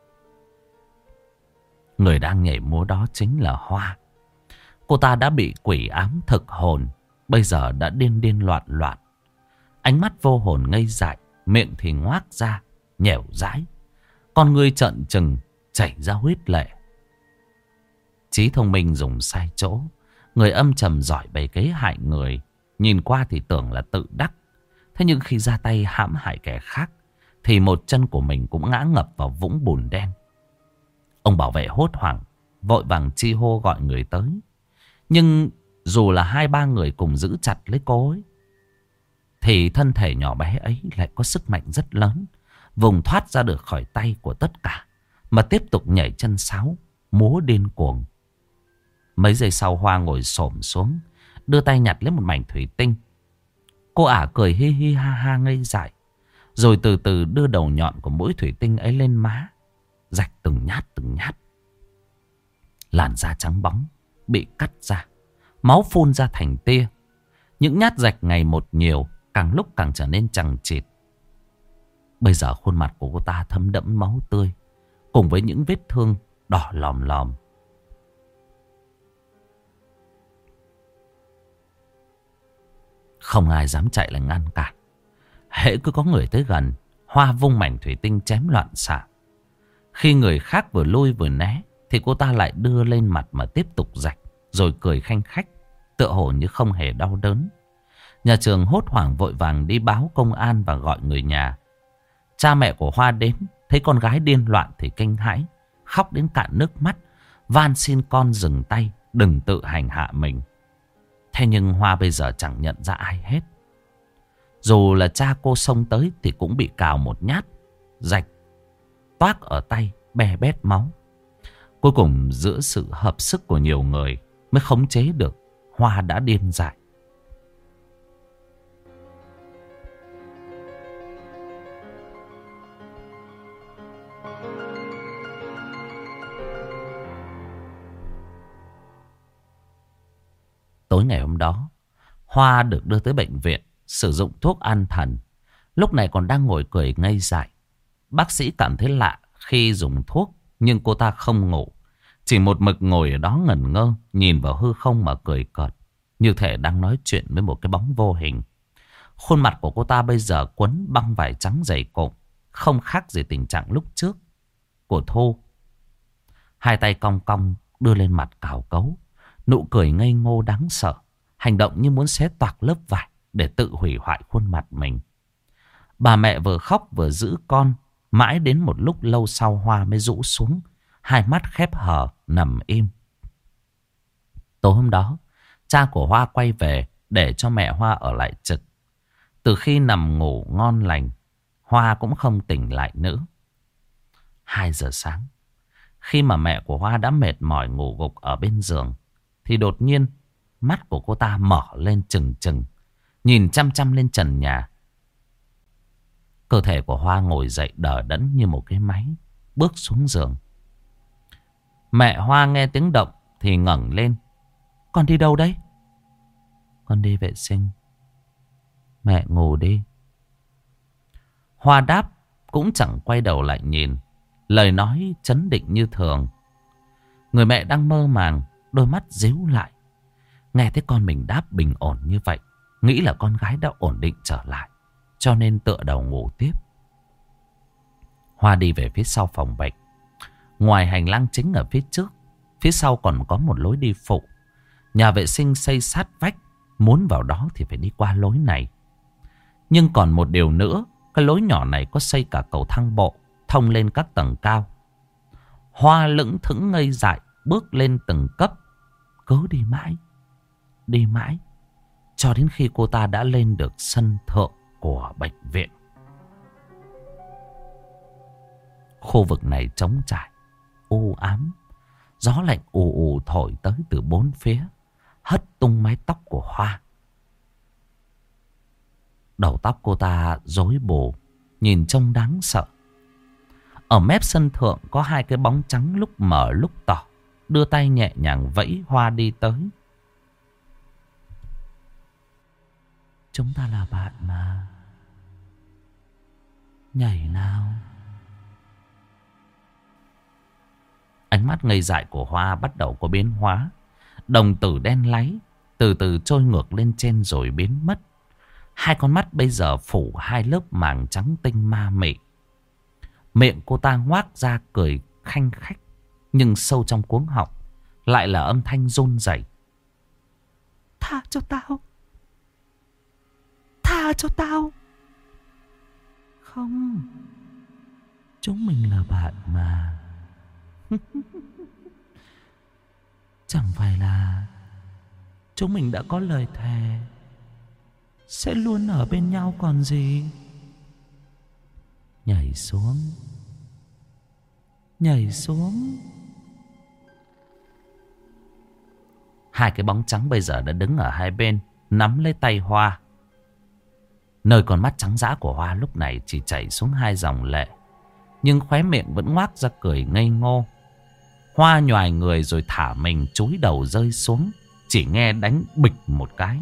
Người đang nhảy múa đó chính là Hoa. Cô ta đã bị quỷ ám thực hồn, bây giờ đã điên điên loạn loạn. Ánh mắt vô hồn ngây dại, miệng thì ngoác ra, nhẻo dãi. Con người trợn trừng, chảy ra huyết lệ. Trí thông minh dùng sai chỗ. Người âm trầm giỏi bày kế hại người. Nhìn qua thì tưởng là tự đắc. Thế nhưng khi ra tay hãm hại kẻ khác thì một chân của mình cũng ngã ngập vào vũng bùn đen. Ông bảo vệ hốt hoảng, vội vàng chi hô gọi người tới. Nhưng dù là hai ba người cùng giữ chặt lấy cô ấy, thì thân thể nhỏ bé ấy lại có sức mạnh rất lớn, vùng thoát ra được khỏi tay của tất cả, mà tiếp tục nhảy chân sáo, múa điên cuồng. Mấy giây sau, Hoa ngồi xổm xuống, đưa tay nhặt lấy một mảnh thủy tinh. Cô ả cười hi hi ha ha ngây dại, rồi từ từ đưa đầu nhọn của mũi thủy tinh ấy lên má, rạch từng nhát từng nhát. Làn da trắng bóng bị cắt ra, máu phun ra thành tia. Những nhát rạch ngày một nhiều, càng lúc càng trở nên chằng chịt. Bây giờ khuôn mặt của cô ta thấm đẫm máu tươi, cùng với những vết thương đỏ lòm lòm. Không ai dám chạy lại ngăn cản. Hễ cứ có người tới gần, Hoa vung mảnh thủy tinh chém loạn xạ. Khi người khác vừa lui vừa né, thì cô ta lại đưa lên mặt mà tiếp tục rạch, rồi cười khanh khách, tựa hồ như không hề đau đớn. Nhà trường hốt hoảng vội vàng đi báo công an và gọi người nhà. Cha mẹ của Hoa đến, thấy con gái điên loạn thì kinh hãi, khóc đến cạn nước mắt, van xin con dừng tay, đừng tự hành hạ mình. Thế nhưng Hoa bây giờ chẳng nhận ra ai hết. Dù là cha cô xông tới thì cũng bị cào một nhát, rạch toác ở tay, be bét máu. Cuối cùng giữa sự hợp sức của nhiều người mới khống chế được, Hoa đã điên dại. Tối ngày hôm đó, Hoa được đưa tới bệnh viện sử dụng thuốc an thần. Lúc này còn đang ngồi cười ngây dại. Bác sĩ cảm thấy lạ khi dùng thuốc, nhưng cô ta không ngủ, chỉ một mực ngồi ở đó ngẩn ngơ, nhìn vào hư không mà cười cợt, như thể đang nói chuyện với một cái bóng vô hình. Khuôn mặt của cô ta bây giờ quấn băng vải trắng dày cộm, không khác gì tình trạng lúc trước của Thu. Hai tay cong cong đưa lên mặt cào cấu, nụ cười ngây ngô đáng sợ, hành động như muốn xé toạc lớp vải để tự hủy hoại khuôn mặt mình. Bà mẹ vừa khóc vừa giữ con, mãi đến một lúc lâu sau Hoa mới rũ xuống, hai mắt khép hờ nằm im. Tối hôm đó, cha của Hoa quay về để cho mẹ Hoa ở lại trực. Từ khi nằm ngủ ngon lành, Hoa cũng không tỉnh lại nữa. Hai giờ sáng, khi mà mẹ của Hoa đã mệt mỏi ngủ gục ở bên giường, thì đột nhiên mắt của cô ta mở lên trừng trừng, nhìn chăm chăm lên trần nhà. Cơ thể của Hoa ngồi dậy đờ đẫn như một cái máy, bước xuống giường. Mẹ Hoa nghe tiếng động thì ngẩng lên. Con đi đâu đấy? Con đi vệ sinh. Mẹ ngủ đi. Hoa đáp, cũng chẳng quay đầu lại nhìn, lời nói trấn định như thường. Người mẹ đang mơ màng, đôi mắt díu lại. Nghe thấy con mình đáp bình ổn như vậy, nghĩ là con gái đã ổn định trở lại, cho nên tựa đầu ngủ tiếp. Hoa đi về phía sau phòng bệnh. Ngoài hành lang chính ở phía trước, phía sau còn có một lối đi phụ. Nhà vệ sinh xây sát vách, muốn vào đó thì phải đi qua lối này. Nhưng còn một điều nữa, cái lối nhỏ này có xây cả cầu thang bộ thông lên các tầng cao. Hoa lững thững ngây dại bước lên từng cấp. Cứ đi mãi, đi mãi cho đến khi cô ta đã lên được sân thượng của bệnh viện. Khu vực này trống trải, u ám. Gió lạnh ù ù thổi tới từ bốn phía, hất tung mái tóc của Hoa. Đầu tóc cô ta rối bù, nhìn trông đáng sợ. Ở mép sân thượng có hai cái bóng trắng lúc mở lúc tỏ, đưa tay nhẹ nhàng vẫy Hoa đi tới. Chúng ta là bạn mà. Nhảy nào. Ánh mắt ngây dại của Hoa bắt đầu có biến hóa. Đồng tử đen láy từ từ trôi ngược lên trên rồi biến mất. Hai con mắt bây giờ phủ hai lớp màng trắng tinh ma mị. Miệng cô ta ngoác ra cười khanh khách, nhưng sâu trong cuống họng lại là âm thanh run rẩy. Tha cho tao. Tha cho tao. Không, chúng mình là bạn mà. Chẳng phải là chúng mình đã có lời thề sẽ luôn ở bên nhau còn gì. Nhảy xuống. Nhảy xuống. Hai cái bóng trắng bây giờ đã đứng ở hai bên, nắm lấy tay Hoa. Nơi con mắt trắng dã của Hoa lúc này chỉ chảy xuống hai dòng lệ, nhưng khóe miệng vẫn ngoác ra cười ngây ngô. Hoa nhoài người rồi thả mình chúi đầu rơi xuống, chỉ nghe đánh bịch một cái.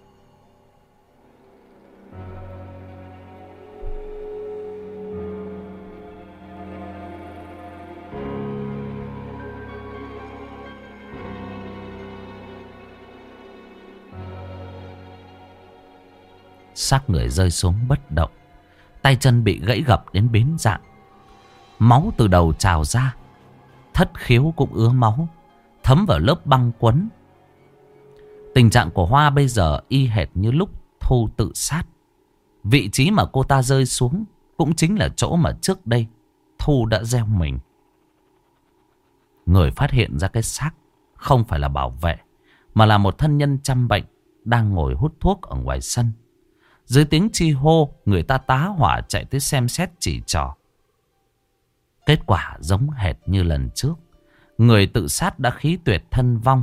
Xác người rơi xuống bất động, tay chân bị gãy gập đến biến dạng. Máu từ đầu trào ra, thất khiếu cũng ứa máu, thấm vào lớp băng quấn. Tình trạng của Hoa bây giờ y hệt như lúc Thu tự sát. Vị trí mà cô ta rơi xuống cũng chính là chỗ mà trước đây Thu đã gieo mình. Người phát hiện ra cái xác không phải là bảo vệ, mà là một thân nhân trăm bệnh đang ngồi hút thuốc ở ngoài sân. Dưới tiếng chi hô, người ta tá hỏa chạy tới xem xét chỉ trò. Kết quả giống hệt như lần trước. Người tự sát đã khí tuyệt thân vong.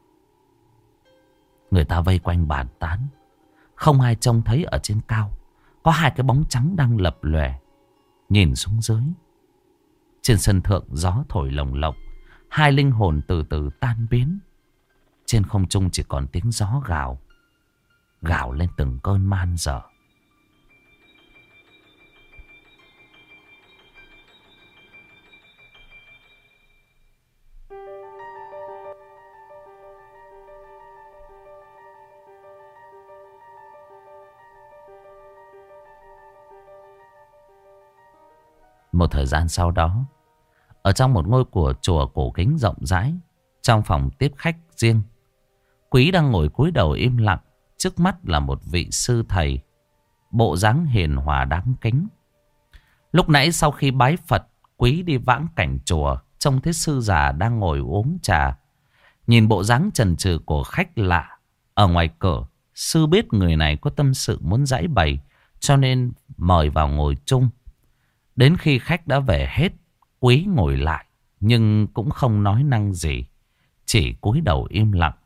Người ta vây quanh bàn tán. Không ai trông thấy ở trên cao có hai cái bóng trắng đang lập lòe. Nhìn xuống dưới, trên sân thượng gió thổi lồng lộng, hai linh hồn từ từ tan biến. Trên không trung chỉ còn tiếng gió gào, gào lên từng cơn man dở. Một thời gian sau đó, ở trong một ngôi của chùa cổ kính rộng rãi, trong phòng tiếp khách riêng, Quý đang ngồi cúi đầu im lặng. Trước mắt là một vị sư thầy, bộ dáng hiền hòa đáng kính. Lúc nãy sau khi bái Phật, Quý đi vãng cảnh chùa, trông thấy sư già đang ngồi uống trà. Nhìn bộ dáng chần chừ của khách lạ ở ngoài cửa, sư biết người này có tâm sự muốn giãi bày, cho nên mời vào ngồi chung. Đến khi khách đã về hết, Quý ngồi lại nhưng cũng không nói năng gì, chỉ cúi đầu im lặng.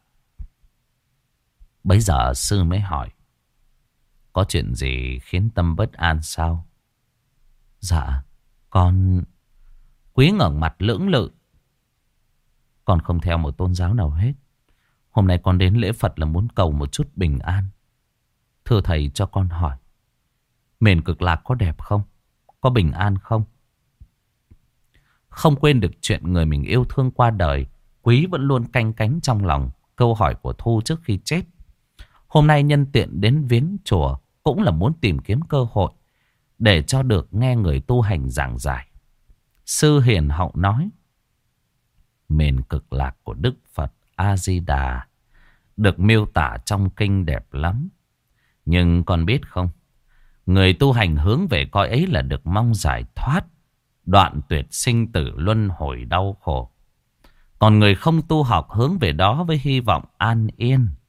Bấy giờ sư mới hỏi: có chuyện gì khiến tâm bất an sao? Dạ, con... Quý ngẩng mặt lưỡng lự. Con không theo một tôn giáo nào hết. Hôm nay con đến lễ Phật là muốn cầu một chút bình an. Thưa thầy, cho con hỏi, miền Cực Lạc có đẹp không? Có bình an không? Không quên được chuyện người mình yêu thương qua đời, Quý vẫn luôn canh cánh trong lòng câu hỏi của Thu trước khi chết. Hôm nay nhân tiện đến viếng chùa cũng là muốn tìm kiếm cơ hội để cho được nghe người tu hành giảng giải. Sư hiền hậu nói: miền Cực Lạc của Đức Phật A-di-đà được miêu tả trong kinh đẹp lắm. Nhưng con biết không, người tu hành hướng về cõi ấy là được mong giải thoát, đoạn tuyệt sinh tử luân hồi đau khổ. Còn người không tu học hướng về đó với hy vọng an yên,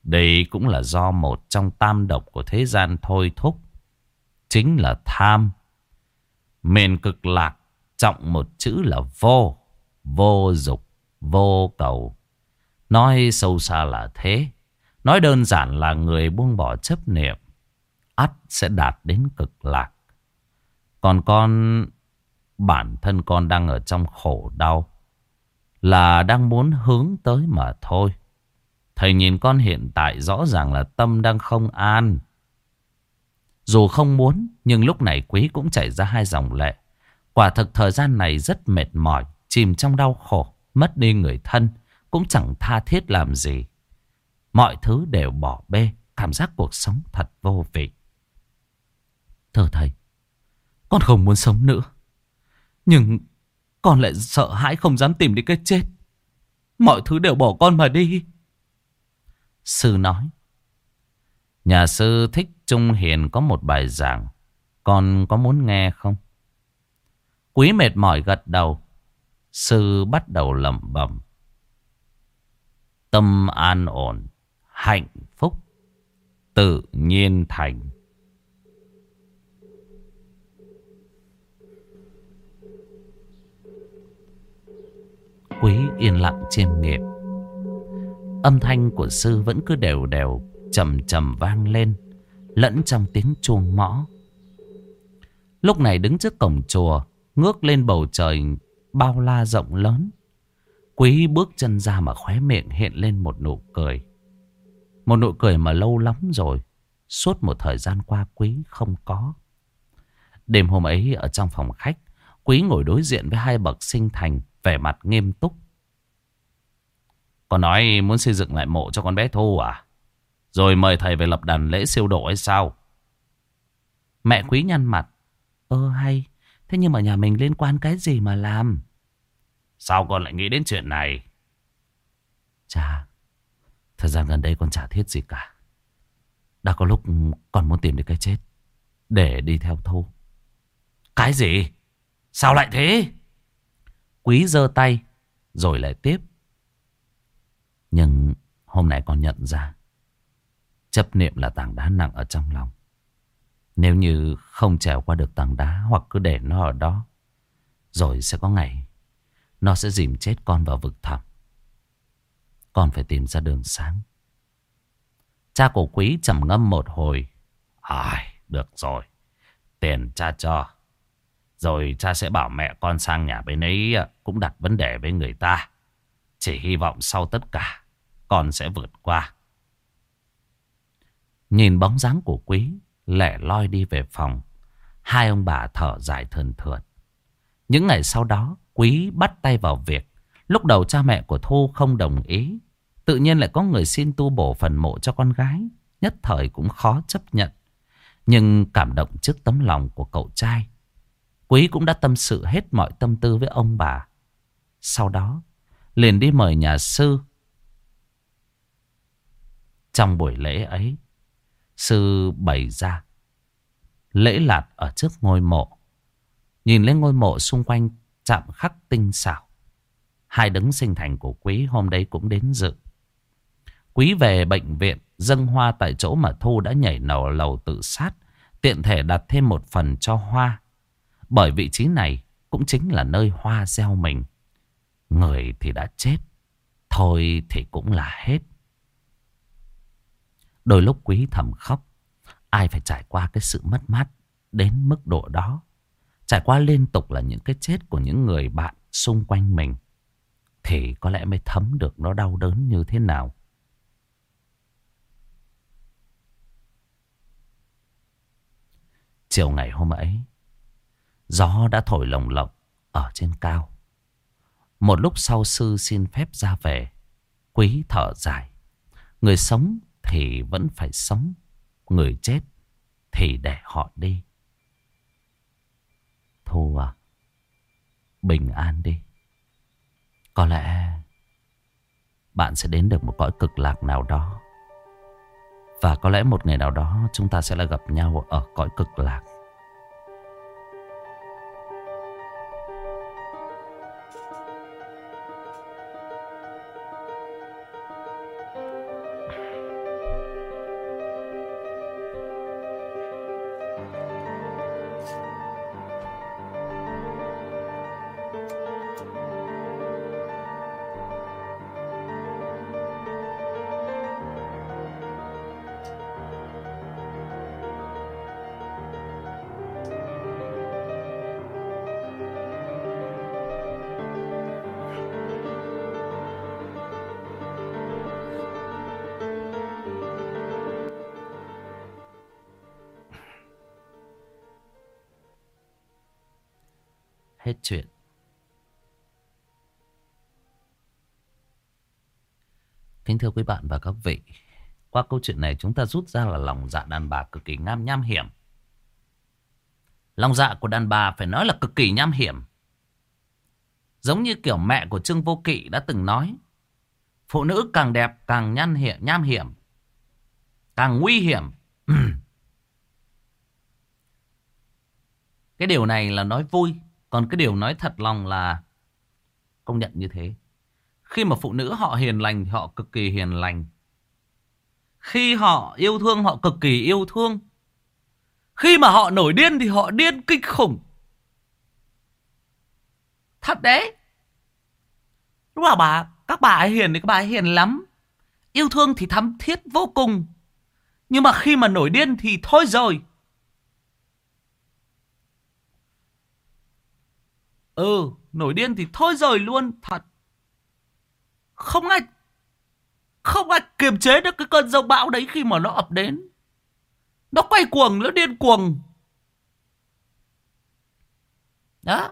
Đây cũng là do một trong tam độc của thế gian thôi thúc. Chính là tham. Miền cực lạc trọng một chữ là vô. Vô dục, vô cầu. Nói sâu xa là thế. Nói đơn giản là người buông bỏ chấp niệm, ắt sẽ đạt đến cực lạc. Còn con, bản thân con đang ở trong khổ đau, là đang muốn hướng tới mà thôi. Thầy nhìn con hiện tại rõ ràng là tâm đang không an. Dù không muốn, nhưng lúc này Quý cũng chảy ra hai dòng lệ. Quả thực thời gian này rất mệt mỏi, chìm trong đau khổ, mất đi người thân, cũng chẳng tha thiết làm gì. Mọi thứ đều bỏ bê, cảm giác cuộc sống thật vô vị. Thưa thầy, con không muốn sống nữa. Nhưng con lại sợ hãi không dám tìm đến cái chết. Mọi thứ đều bỏ con mà đi. Sư nói. Nhà sư Thích Trung Hiền có một bài giảng. Con có muốn nghe không? Quý mệt mỏi gật đầu. Sư bắt đầu lẩm bẩm. Tâm an ổn, hạnh phúc, tự nhiên thành. Quý yên lặng chiêm nghiệm. Âm thanh của sư vẫn cứ đều đều, trầm trầm vang lên, lẫn trong tiếng chuông mõ. Lúc này đứng trước cổng chùa, ngước lên bầu trời bao la rộng lớn, Quý bước chân ra mà khóe miệng hiện lên một nụ cười. Một nụ cười mà lâu lắm rồi, suốt một thời gian qua Quý không có. Đêm hôm ấy ở trong phòng khách, Quý ngồi đối diện với hai bậc sinh thành, vẻ mặt nghiêm túc. Con nói muốn xây dựng lại mộ cho con bé Thu à? Rồi mời thầy về lập đàn lễ siêu độ hay sao? Mẹ Quý nhăn mặt. Ơ hay, thế nhưng mà nhà mình liên quan cái gì mà làm? Sao con lại nghĩ đến chuyện này? Chà, thời gian gần đây con chả thiết gì cả. Đã có lúc con muốn tìm được cái chết để đi theo Thu. Cái gì? Sao lại thế? Quý giơ tay rồi lại tiếp. Nhưng hôm nay con nhận ra chấp niệm là tảng đá nặng ở trong lòng. Nếu như không trèo qua được tảng đá, hoặc cứ để nó ở đó, rồi sẽ có ngày nó sẽ dìm chết con vào vực thẳm. Con phải tìm ra đường sáng. Cha của Quý trầm ngâm một hồi. Ai, được rồi, tiền cha cho. Rồi cha sẽ bảo mẹ con sang nhà bên ấy cũng đặt vấn đề với người ta. Chỉ hy vọng sau tất cả con sẽ vượt qua. Nhìn bóng dáng của Quý lẻ loi đi về phòng, hai ông bà thở dài thườn thượt. Những ngày sau đó, Quý bắt tay vào việc. Lúc đầu cha mẹ của Thu không đồng ý. Tự nhiên lại có người xin tu bổ phần mộ cho con gái. Nhất thời cũng khó chấp nhận. Nhưng cảm động trước tấm lòng của cậu trai, Quý cũng đã tâm sự hết mọi tâm tư với ông bà. Sau đó liền đi mời nhà sư. Trong buổi lễ ấy, sư bày ra lễ lạt ở trước ngôi mộ. Nhìn lên ngôi mộ xung quanh chạm khắc tinh xảo. Hai đấng sinh thành của Quý hôm đấy cũng đến dự. Quý về bệnh viện dâng hoa tại chỗ mà Thu đã nhảy lầu lầu tự sát, tiện thể đặt thêm một phần cho Hoa. Bởi vị trí này cũng chính là nơi Hoa gieo mình. Người thì đã chết, thôi thì cũng là hết. Đôi lúc Quý thầm khóc. Ai phải trải qua cái sự mất mát đến mức độ đó, trải qua liên tục là những cái chết của những người bạn xung quanh mình, thì có lẽ mới thấm được nó đau đớn như thế nào. Chiều ngày hôm ấy, gió đã thổi lồng lộng ở trên cao. Một lúc sau sư xin phép ra về. Quý thở dài. Người sống thì vẫn phải sống, người chết thì để họ đi. Thu à, bình an đi. Có lẽ bạn sẽ đến được một cõi cực lạc nào đó. Và có lẽ một ngày nào đó chúng ta sẽ lại gặp nhau ở cõi cực lạc. Hết chuyện. Kính thưa quý bạn và các vị, qua câu chuyện này chúng ta rút ra là lòng dạ đàn bà cực kỳ ngam nham hiểm. Lòng dạ của đàn bà phải nói là cực kỳ nham hiểm. Giống như kiểu mẹ của Trương Vô Kỵ đã từng nói, phụ nữ càng đẹp càng nhăn hiểm, nham hiểm, càng nguy hiểm. Cái điều này là nói vui, còn cái điều nói thật lòng là công nhận như thế. Khi mà phụ nữ họ hiền lành thì họ cực kỳ hiền lành. Khi họ yêu thương họ cực kỳ yêu thương. Khi mà họ nổi điên thì họ điên kinh khủng. Thật đấy. Lúc nào bà, các bà ấy hiền thì các bà ấy hiền lắm. Yêu thương thì thắm thiết vô cùng. Nhưng mà khi mà nổi điên thì thôi rồi. Ừ, nổi điên thì thôi rồi luôn. Thật. Không ai Không ai kiềm chế được cái cơn giông bão đấy khi mà nó ập đến. Nó quay cuồng, nó điên cuồng. Đó.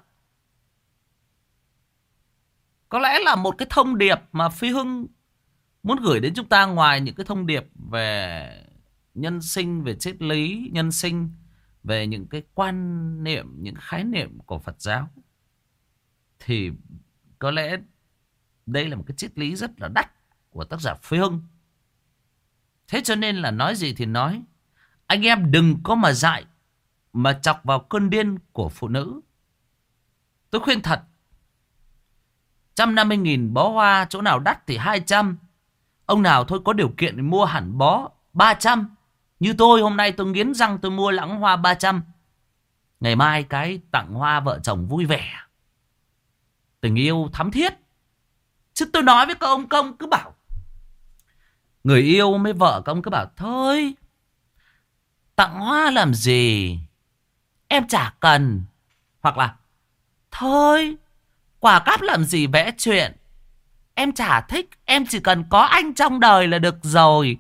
Có lẽ là một cái thông điệp mà Phi Hưng muốn gửi đến chúng ta, ngoài những cái thông điệp về nhân sinh, về triết lý nhân sinh, về những cái quan niệm, những khái niệm của Phật giáo, thì có lẽ đây là một cái triết lý rất là đắt của tác giả Phi Hưng. Thế cho nên là nói gì thì nói, anh em đừng có mà dại mà chọc vào cơn điên của phụ nữ. Tôi khuyên thật, một trăm năm mươi nghìn bó hoa, chỗ nào đắt thì hai trăm. Ông nào thôi có điều kiện thì mua hẳn bó ba trăm. Như tôi hôm nay tôi nghiến răng tôi mua lãng hoa ba trăm. Ngày mai cái tặng hoa vợ chồng vui vẻ, tình yêu thắm thiết. Chứ tôi nói với các ông công cứ bảo, người yêu với vợ các ông cứ bảo thôi tặng hoa làm gì, em chả cần. Hoặc là thôi quà cáp làm gì vẽ chuyện, em chả thích, em chỉ cần có anh trong đời là được rồi.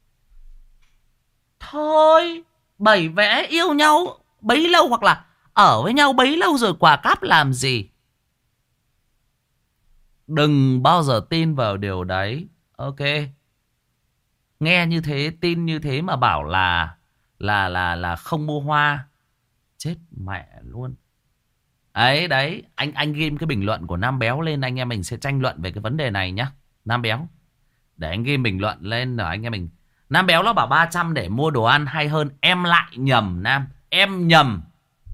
Thôi bày vẽ yêu nhau bấy lâu, hoặc là ở với nhau bấy lâu rồi quà cáp làm gì. Đừng bao giờ tin vào điều đấy. Ok. Nghe như thế, tin như thế mà bảo là là là là không mua hoa, chết mẹ luôn. Ấy đấy, anh anh ghim cái bình luận của Nam Béo lên, anh em mình sẽ tranh luận về cái vấn đề này nhá. Nam Béo, để anh ghim bình luận lên rồi anh em mình. Nam Béo nó bảo ba trăm để mua đồ ăn hay hơn. Em lại nhầm Nam, em nhầm.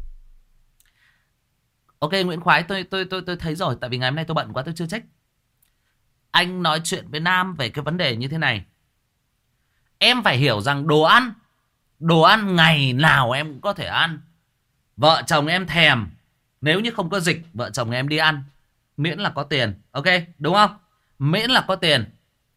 Ok Nguyễn Khoái, tôi tôi tôi tôi thấy rồi, tại vì ngày hôm nay tôi bận quá tôi chưa check. Anh nói chuyện với Nam về cái vấn đề như thế này. Em phải hiểu rằng đồ ăn, đồ ăn ngày nào em cũng có thể ăn. Vợ chồng em thèm, nếu như không có dịch, vợ chồng em đi ăn, miễn là có tiền. Ok, đúng không? Miễn là có tiền.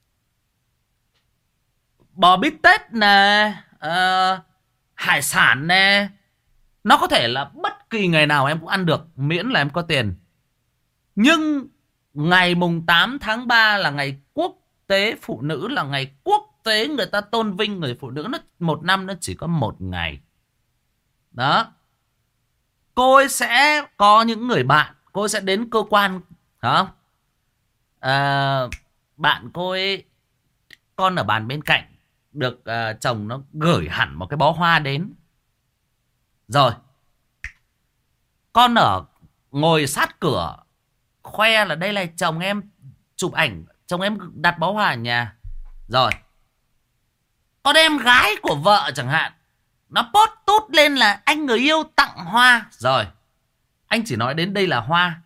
Bò bít tết nè, uh, hải sản nè, nó có thể là bất kỳ ngày nào em cũng ăn được, miễn là em có tiền. Nhưng ngày mùng tám tháng ba là ngày quốc tế phụ nữ, là ngày quốc tế người ta tôn vinh người phụ nữ. Nó, một năm nó chỉ có một ngày. Đó. Cô ấy sẽ có những người bạn, cô ấy sẽ đến cơ quan, hả? À, bạn cô ấy, con ở bàn bên cạnh, được uh, chồng nó gửi hẳn một cái bó hoa đến. Rồi con ở ngồi sát cửa khoe là đây là chồng em, chụp ảnh chồng em đặt bó hoa ở nhà. Rồi con em gái của vợ chẳng hạn, nó post tút lên là anh người yêu tặng hoa. Rồi anh chỉ nói đến đây là hoa.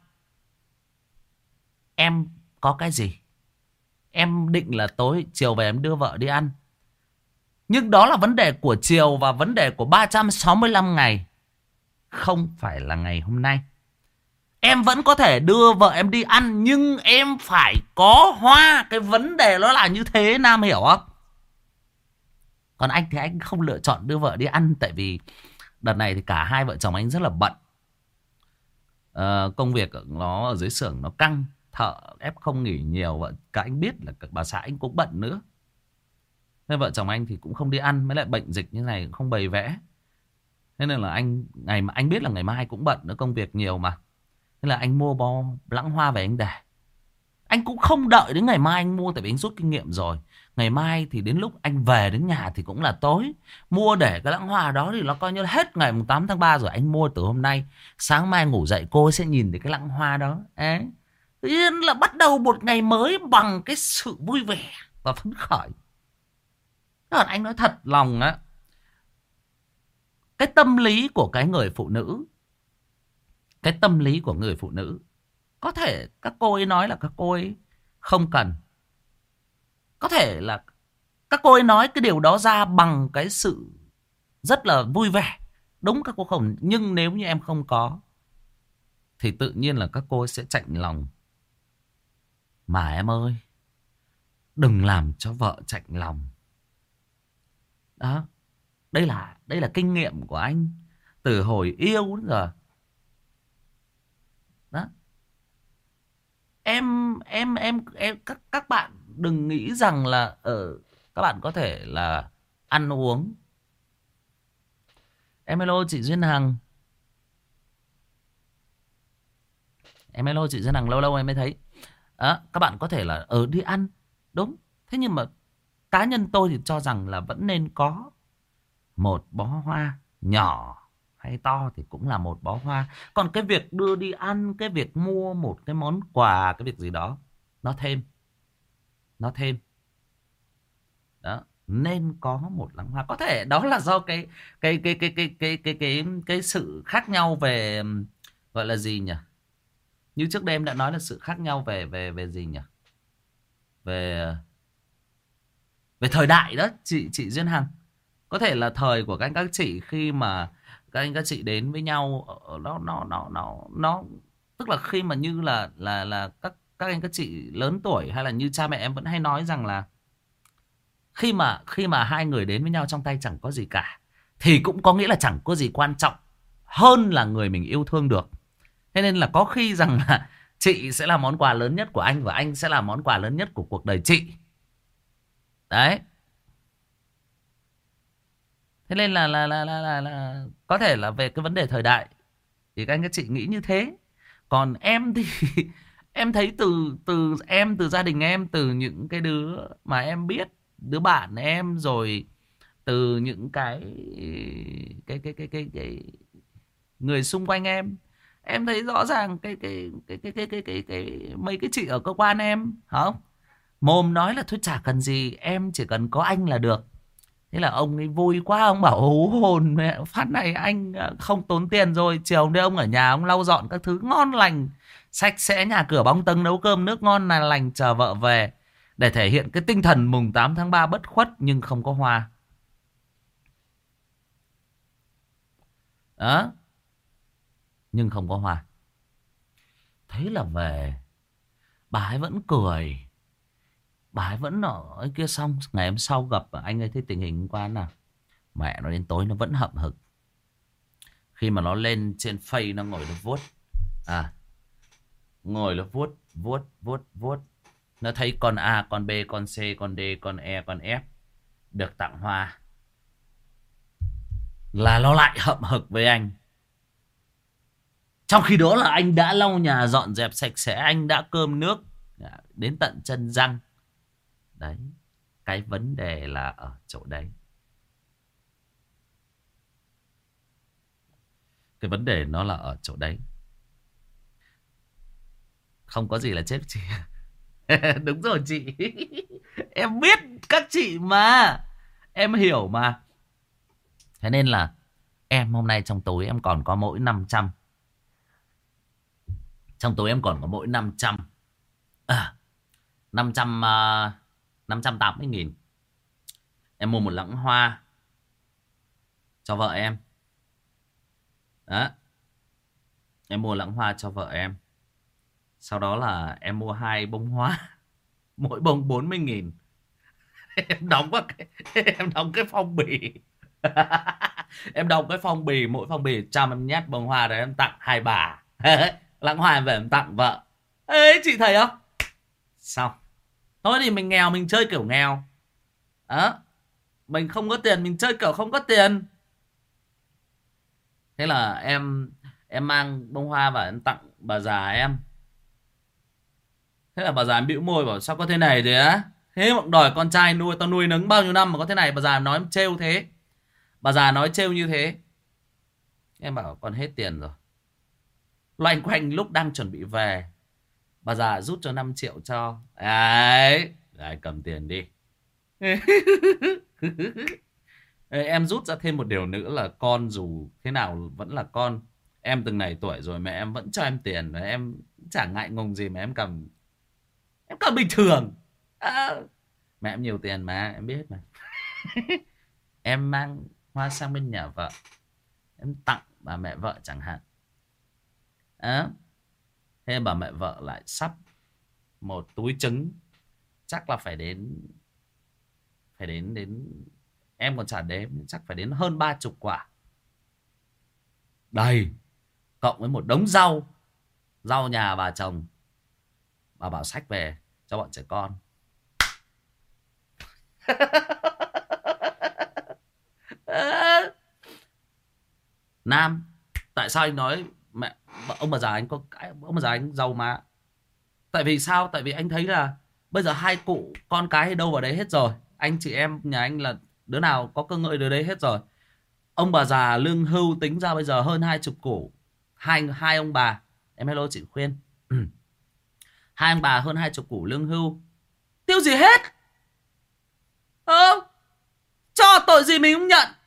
Em có cái gì? Em định là tối chiều về em đưa vợ đi ăn. Nhưng đó là vấn đề của chiều và vấn đề của ba trăm sáu mươi lăm ngày, không phải là ngày hôm nay. Em vẫn có thể đưa vợ em đi ăn, nhưng em phải có hoa. Cái vấn đề nó là như thế, Nam hiểu không? Còn anh thì anh không lựa chọn đưa vợ đi ăn, tại vì đợt này thì cả hai vợ chồng anh rất là bận. à, Công việc nó ở dưới xưởng nó căng, thợ ép không nghỉ nhiều. Vợ cả anh biết là bà xã anh cũng bận nữa, nên vợ chồng anh thì cũng không đi ăn. Mới lại bệnh dịch như này không bày vẽ. Thế nên là anh ngày mà anh biết là ngày mai cũng bận nữa, công việc nhiều mà. Thế là anh mua bó lãng hoa về anh để. Anh cũng không đợi đến ngày mai anh mua, tại vì anh rút kinh nghiệm rồi. Ngày mai thì đến lúc anh về đến nhà thì cũng là tối. Mua để cái lãng hoa đó thì nó coi như là hết ngày tám tháng ba rồi. Anh mua từ hôm nay. Sáng mai ngủ dậy cô sẽ nhìn thấy cái lãng hoa đó. Ấy. Tự nhiên là bắt đầu một ngày mới bằng cái sự vui vẻ và phấn khởi. Còn anh nói thật lòng á, cái tâm lý của cái người phụ nữ, cái tâm lý của người phụ nữ, có thể các cô ấy nói là các cô ấy không cần. Có thể là các cô ấy nói cái điều đó ra bằng cái sự rất là vui vẻ. Đúng, các cô không. Nhưng nếu như em không có thì tự nhiên là các cô ấy sẽ chạnh lòng. Mà em ơi, đừng làm cho vợ chạnh lòng. Đó. Đây là đây là kinh nghiệm của anh từ hồi yêu đến giờ. Đó. Em em em em các các bạn đừng nghĩ rằng là ở ờ, các bạn có thể là ăn uống. Em hello chị Duyên Hằng. Em hello chị Duyên Hằng, lâu lâu em mới thấy. Đó, các bạn có thể là ở ờ, đi ăn, đúng. Thế nhưng mà cá nhân tôi thì cho rằng là vẫn nên có một bó hoa, nhỏ hay to thì cũng là một bó hoa. Còn cái việc đưa đi ăn, cái việc mua một cái món quà, cái việc gì đó, nó thêm. Nó thêm. Đó, nên có một lẵng hoa. Có thể đó là do cái cái cái cái cái cái cái cái cái sự khác nhau về, gọi là gì nhỉ? Như trước đây em đã nói là sự khác nhau về về về gì nhỉ? Về về thời đại đó, chị chị Duyên Hằng. Có thể là thời của các anh các chị khi mà các anh các chị đến với nhau, nó nó nó nó nó tức là khi mà như là là là các các anh các chị lớn tuổi, hay là như cha mẹ em vẫn hay nói rằng là khi mà khi mà hai người đến với nhau trong tay chẳng có gì cả, thì cũng có nghĩa là chẳng có gì quan trọng hơn là người mình yêu thương được. Thế nên là có khi rằng là chị sẽ là món quà lớn nhất của anh, và anh sẽ là món quà lớn nhất của cuộc đời chị. Đấy. Thế nên là là, là là là là có thể là về cái vấn đề thời đại thì các anh các chị nghĩ như thế. Còn em thì em thấy từ từ em, từ gia đình em, từ những cái đứa mà em biết, đứa bạn em, rồi từ những cái cái cái cái cái, cái người xung quanh em, em thấy rõ ràng cái cái cái cái cái cái cái, cái mấy cái chị ở cơ quan em, không, mồm nói là thôi chả cần gì, em chỉ cần có anh là được. Thế là ông ấy vui quá, ông bảo hú hồn mẹ, phát này anh không tốn tiền rồi, chiều nay ông ở nhà ông lau dọn các thứ ngon lành, sạch sẽ, nhà cửa bóng tâng, nấu cơm nước ngon là lành, chờ vợ về, để thể hiện cái tinh thần mùng tám tháng ba bất khuất nhưng không có hoa. Đó. Nhưng không có hoa. Thế là về, bà ấy vẫn cười, bà ấy vẫn ở ấy kia. Xong ngày hôm sau gặp anh ấy, thấy tình hình hôm qua nào, mẹ nó đến tối nó vẫn hậm hực. Khi mà nó lên trên Face, nó ngồi nó vuốt, à ngồi nó vuốt vuốt vuốt vuốt, nó thấy con A, con B, con C, con D, con E, con F được tặng hoa, là nó lại hậm hực với anh. Trong khi đó là anh đã lau nhà dọn dẹp sạch sẽ, anh đã cơm nước đến tận chân răng. Đấy, cái vấn đề là ở chỗ đấy. Cái vấn đề nó là ở chỗ đấy. Không có gì là chết chị. Đúng rồi chị. Em biết các chị mà, em hiểu mà. Thế nên là em hôm nay trong túi em còn có mỗi năm trăm. Trong túi em còn có mỗi năm trăm. À, năm trăm, uh, năm trăm tám mươi nghìn. Em mua một lẵng hoa cho vợ em. Đó. Em mua lẵng hoa cho vợ em. Sau đó là em mua hai bông hoa, mỗi bông bốn mươi nghìn. Em đóng vào cái, em đóng cái phong bì. Em đóng cái phong bì, mỗi phong bì trăm, em nhét bông hoa đấy, em tặng hai bà. Lẵng hoa em về em tặng vợ. Ê chị thấy không? Xong. Thôi thì mình nghèo mình chơi kiểu nghèo. Đó. Mình không có tiền mình chơi kiểu không có tiền. Thế là em em mang bông hoa và em tặng bà già em. Thế là bà già em bĩu môi bảo sao có thế này thế á? Thế mà đòi con trai nuôi, tao nuôi nấng bao nhiêu năm mà có thế này. Bà già nói em trêu thế. Bà già nói trêu như thế. Em bảo con hết tiền rồi. Loanh quanh lúc đang chuẩn bị về, bà già rút cho năm triệu cho. Đấy, đấy cầm tiền đi. Em rút ra thêm một điều nữa là con dù thế nào vẫn là con. Em từng này tuổi rồi mẹ em vẫn cho em tiền. Và em chẳng ngại ngùng gì mà em cầm. Em cầm bình thường à, mẹ em nhiều tiền mà em biết mà. Em mang hoa sang bên nhà vợ, em tặng bà mẹ vợ chẳng hạn à, thế bà mẹ vợ lại sắp một túi trứng. Chắc là phải đến Phải đến đến em còn chả đếm, chắc phải đến hơn ba chục quả đầy, cộng với một đống rau. Rau nhà bà chồng. Bà bảo xách về cho bọn trẻ con. Nam, tại sao anh nói mẹ ông bà già anh có cái ông bà già anh giàu mà? Tại vì sao? Tại vì anh thấy là bây giờ hai cụ con cái đâu vào đấy hết rồi. Anh chị em nhà anh là đứa nào có cơ ngơi đứa đấy hết rồi. Ông bà già lương hưu tính ra bây giờ hơn hai chục củ. Hai hai ông bà, em hello chị Khuyên. Hai ông bà hơn hai chục củ lương hưu, tiêu gì hết. Ờ, cho tội gì mình không nhận.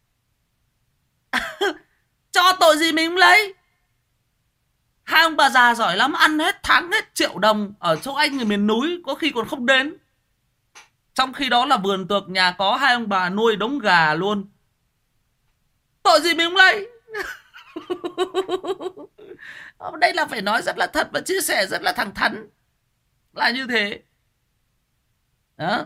Cho tội gì mình không lấy. Hai ông bà già giỏi lắm, ăn hết tháng hết triệu đồng. Ở chỗ anh ở miền núi có khi còn không đến. Trong khi đó là vườn tược nhà có, hai ông bà nuôi đống gà luôn. Tội gì mình không lấy. Đây là phải nói rất là thật và chia sẻ rất là thẳng thắn. Là như thế. Đó.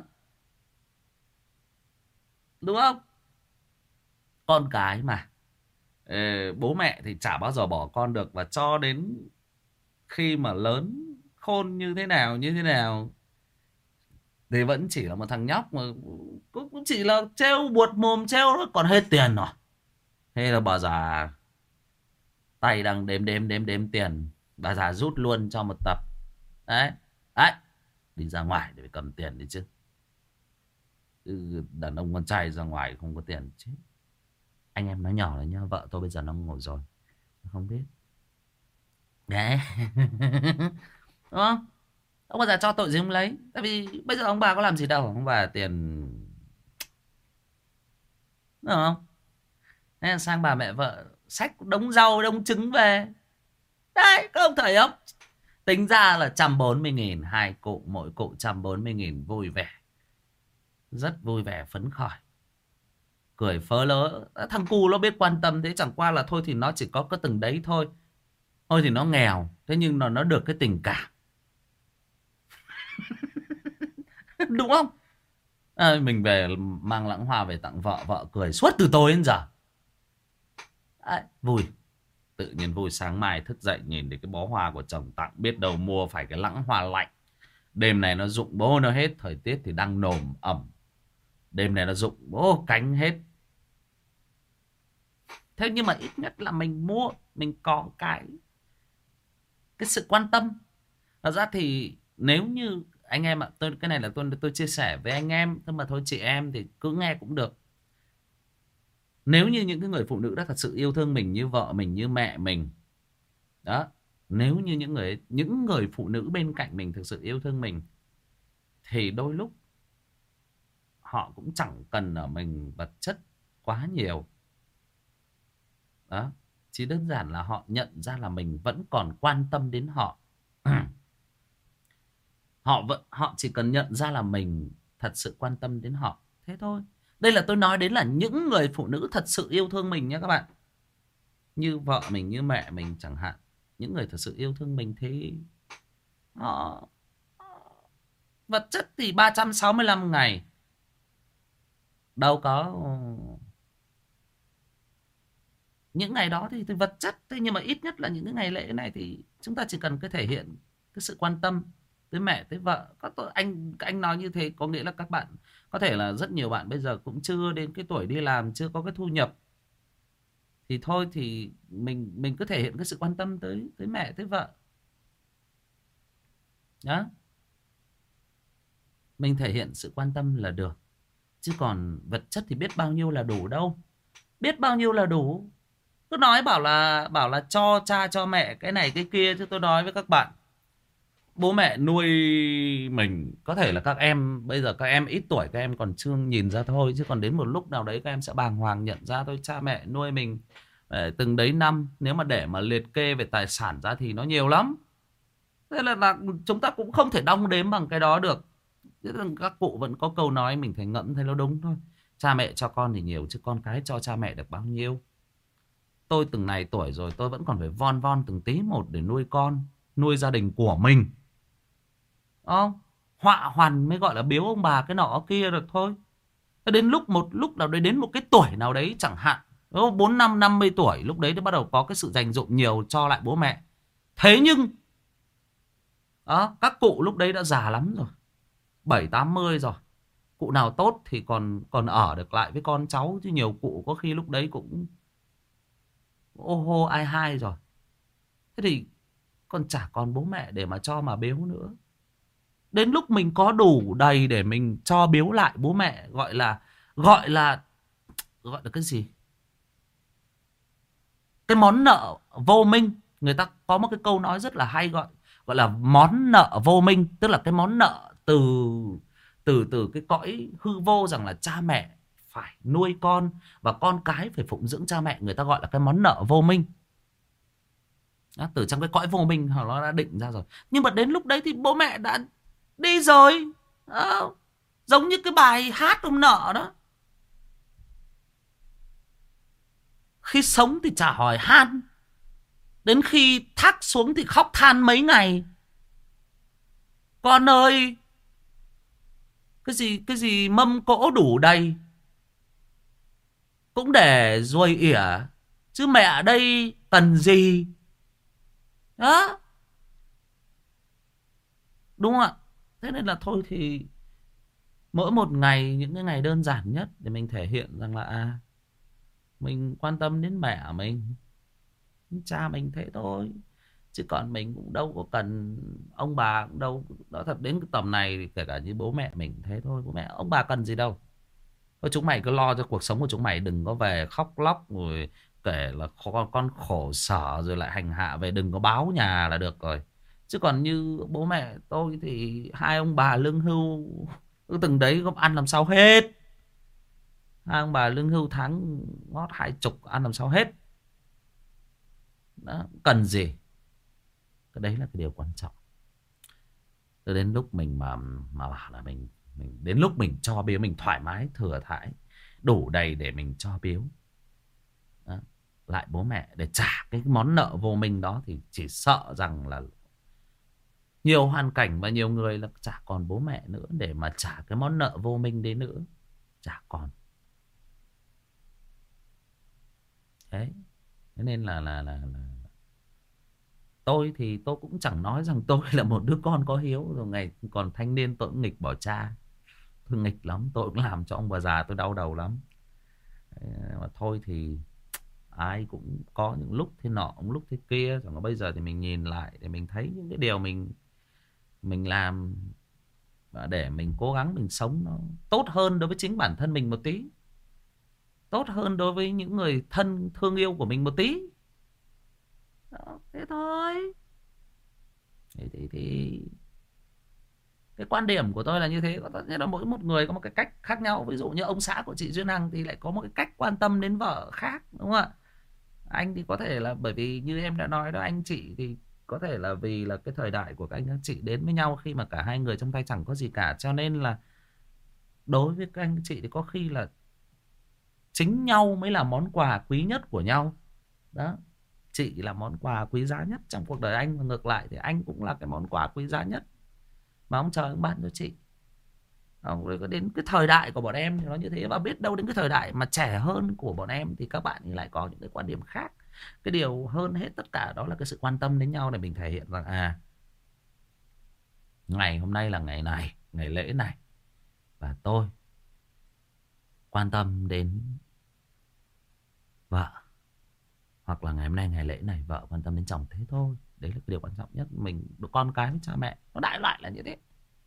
Đúng không? Con cái mà. Ờ, bố mẹ thì chả bao giờ bỏ con được. Và cho đến khi mà lớn khôn như thế nào như thế nào thì vẫn chỉ là một thằng nhóc mà cũng chỉ là trêu buột mồm trêu thôi, còn hết tiền rồi. Thế là bà già tay đang đếm đếm đếm đếm tiền, bà già rút luôn cho một tập. Đấy, đấy, đi ra ngoài để cầm tiền đi chứ. Ừ, đàn ông con trai ra ngoài không có tiền chứ. Anh em nói nhỏ là nhá, vợ tôi bây giờ nó ngồi rồi, không biết. Đấy. Đúng không? Ông bà già cho tội gì không lấy. Tại vì bây giờ ông bà có làm gì đâu. Ông bà tiền. Đúng không? Nên là sang bà mẹ vợ xách đống rau đống trứng về. Đấy, các ông thấy không? Tính ra là một trăm bốn mươi nghìn. Hai cụ, mỗi cụ một trăm bốn mươi nghìn. Vui vẻ. Rất vui vẻ phấn khởi. Cười phớ lớ. Thằng cu nó biết quan tâm thế. Chẳng qua là thôi thì nó chỉ có cái từng đấy thôi. Thôi thì nó nghèo. Thế nhưng nó, nó được cái tình cảm. Đúng không? À, mình về mang lẵng hoa về tặng vợ. Vợ cười suốt từ tối đến giờ. Đấy, vui. Tự nhiên vui, sáng mai thức dậy nhìn thấy cái bó hoa của chồng tặng. Biết đâu mua phải cái lẵng hoa lạnh. Đêm này nó rụng bố nó hết. Thời tiết thì đang nồm ẩm. Đêm này nó rụng bố cánh hết. Thế nhưng mà ít nhất là mình mua. Mình có cái Cái sự quan tâm. Thật ra thì nếu như anh em ạ, tôi cái này là tôi tôi chia sẻ với anh em, nhưng mà thôi chị em thì cứ nghe cũng được. Nếu như những cái người phụ nữ đã thật sự yêu thương mình như vợ mình, như mẹ mình đó, nếu như những người những người phụ nữ bên cạnh mình thực sự yêu thương mình thì đôi lúc họ cũng chẳng cần ở mình vật chất quá nhiều đó, chỉ đơn giản là họ nhận ra là mình vẫn còn quan tâm đến họ. Họ vẫn họ chỉ cần nhận ra là mình thật sự quan tâm đến họ, thế thôi. Đây là tôi nói đến là những người phụ nữ thật sự yêu thương mình nhé các bạn. Như vợ mình, như mẹ mình chẳng hạn. Những người thật sự yêu thương mình thì họ vật chất thì ba trăm sáu mươi lăm ngày đâu có những ngày đó thì, thì vật chất. Thế nhưng mà ít nhất là những cái ngày lễ này thì chúng ta chỉ cần cái thể hiện cái sự quan tâm tới mẹ, tới vợ. Các tôi, anh anh nói như thế có nghĩa là các bạn có thể là rất nhiều bạn bây giờ cũng chưa đến cái tuổi đi làm, chưa có cái thu nhập, Thì thôi thì mình mình cứ thể hiện cái sự quan tâm tới tới mẹ tới vợ đó. Mình thể hiện sự quan tâm là được, chứ còn vật chất thì biết bao nhiêu là đủ đâu, biết bao nhiêu là đủ. Cứ nói bảo là bảo là cho cha cho mẹ cái này cái kia, chứ tôi nói với các bạn, bố mẹ nuôi mình, có thể là các em bây giờ các em ít tuổi, các em còn chưa nhìn ra thôi, chứ còn đến một lúc nào đấy các em sẽ bàng hoàng nhận ra thôi. Cha mẹ nuôi mình ờ, từng đấy năm, nếu mà để mà liệt kê về tài sản ra thì nó nhiều lắm. Thế là, là chúng ta cũng không thể đong đếm bằng cái đó được. Các cụ vẫn có câu nói mình thấy ngẫm thấy nó đúng thôi. Cha mẹ cho con thì nhiều, chứ con cái cho cha mẹ được bao nhiêu. Tôi từng này tuổi rồi tôi vẫn còn phải von von từng tí một để nuôi con, nuôi gia đình của mình. Không, họa hoàn mới gọi là biếu ông bà cái nọ kia được thôi. Đến lúc một lúc nào đấy, đến một cái tuổi nào đấy chẳng hạn, bốn năm năm mươi tuổi, lúc đấy thì bắt đầu có cái sự dành dụm nhiều cho lại bố mẹ. Thế nhưng đó, các cụ lúc đấy đã già lắm rồi, bảy tám mươi rồi. Cụ nào tốt thì còn còn ở được lại với con cháu, chứ nhiều cụ có khi lúc đấy cũng ô hô ai hai rồi. Thế thì còn chả còn bố mẹ để mà cho mà biếu nữa. Đến lúc mình có đủ đầy để mình cho biếu lại bố mẹ, gọi là gọi là gọi là cái gì, cái món nợ vô minh. Người ta có một cái câu nói rất là hay, gọi gọi là món nợ vô minh. Tức là cái món nợ từ từ từ cái cõi hư vô, rằng là cha mẹ phải nuôi con và con cái phải phụng dưỡng cha mẹ. Người ta gọi là cái món nợ vô minh đó, từ trong cái cõi vô minh họ nó đã định ra rồi. Nhưng mà đến lúc đấy thì bố mẹ đã đi rồi à, giống như cái bài hát ông nợ đó, khi sống thì chả hỏi han, đến khi thác xuống thì khóc than mấy ngày. Con ơi, cái gì cái gì mâm cỗ đủ đầy cũng để ruồi ỉa, chứ mẹ ở đây cần gì đó, đúng không ạ? Thế nên là thôi thì mỗi một ngày, những cái ngày đơn giản nhất để mình thể hiện rằng là à, mình quan tâm đến mẹ mình, cha mình, thế thôi. Chứ còn mình cũng đâu có cần ông bà, cũng đâu đó. Thật đến cái tầm này thì kể cả như bố mẹ mình thế thôi, bố mẹ ông bà cần gì đâu. Thôi chúng mày cứ lo cho cuộc sống của chúng mày, đừng có về khóc lóc rồi kể là con con khổ sở rồi lại hành hạ về, đừng có báo nhà là được rồi. Chứ còn như bố mẹ tôi thì hai ông bà lương hưu từng đấy, có ăn làm sao hết. Hai ông bà lương hưu tháng ngót hai chục, ăn làm sao hết đó, cần gì. Cái đấy là cái điều quan trọng. Tới đến lúc mình mà mà bảo là mình mình đến lúc mình cho biếu, mình thoải mái thừa thãi đủ đầy để mình cho biếu đó, lại bố mẹ để trả cái món nợ vô minh đó, thì chỉ sợ rằng là nhiều hoàn cảnh và nhiều người là chả còn bố mẹ nữa để mà trả cái món nợ vô minh đấy nữa, chả còn. Thế thế nên là là là, là tôi thì tôi cũng chẳng nói rằng tôi là một đứa con có hiếu. Rồi ngày còn thanh niên tôi cũng nghịch bỏ cha, tôi nghịch lắm, tôi cũng làm cho ông bà già tôi đau đầu lắm. Đấy, mà thôi thì ai cũng có những lúc thế nọ, những lúc thế kia. Rồi bây giờ thì mình nhìn lại để mình thấy những cái điều mình mình làm, và để mình cố gắng mình sống nó tốt hơn đối với chính bản thân mình một tí, tốt hơn đối với những người thân thương yêu của mình một tí đó, thế thôi. Thì, thì, thì cái quan điểm của tôi là như thế. Có tất nhiên là mỗi một người có một cái cách khác nhau. Ví dụ như ông xã của chị Duyên Hằng thì lại có một cái cách quan tâm đến vợ khác, đúng không ạ? Anh thì có thể là bởi vì như em đã nói đó, anh chị thì có thể là vì là cái thời đại của các anh các chị đến với nhau khi mà cả hai người trong tay chẳng có gì cả, cho nên là đối với các anh chị thì có khi là chính nhau mới là món quà quý nhất của nhau đó. Chị là món quà quý giá nhất trong cuộc đời anh, và ngược lại thì anh cũng là cái món quà quý giá nhất mà ông trời ông ban cho chị. Rồi đến cái thời đại của bọn em thì nó như thế. Và biết đâu đến cái thời đại mà trẻ hơn của bọn em thì các bạn thì lại có những cái quan điểm khác. Cái điều hơn hết tất cả đó là cái sự quan tâm đến nhau, để mình thể hiện rằng à, ngày hôm nay là ngày này, ngày lễ này, và tôi quan tâm đến vợ, Hoặc là ngày hôm nay ngày lễ này vợ quan tâm đến chồng thế thôi. Đấy là cái điều quan trọng nhất. Mình được con cái với cha mẹ nó đại loại là như thế.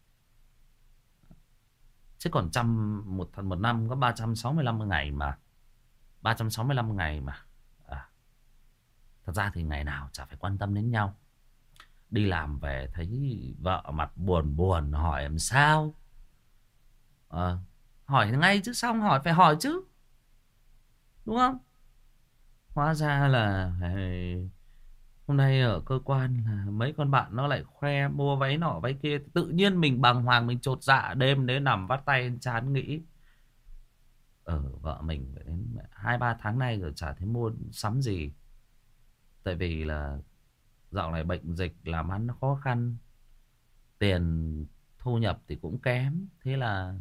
Chứ còn trăm một một năm có ba trăm sáu mươi lăm ngày mà. ba trăm sáu mươi lăm ngày mà. À, thật ra thì ngày nào chả phải quan tâm đến nhau. Đi làm về thấy vợ mặt buồn buồn hỏi làm sao. À, hỏi ngay chứ, xong hỏi phải hỏi chứ, đúng không? Hóa ra là hôm nay ở cơ quan là mấy con bạn nó lại khoe mua váy nọ váy kia. Tự nhiên mình bàng hoàng, mình chột dạ, đêm đấy nằm vắt tay lên trán nghĩ. Ờ, vợ mình phải đến hai ba tháng nay rồi chả thấy mua sắm gì. Tại vì là dạo này bệnh dịch làm ăn nó khó khăn, tiền thu nhập thì cũng kém. Thế là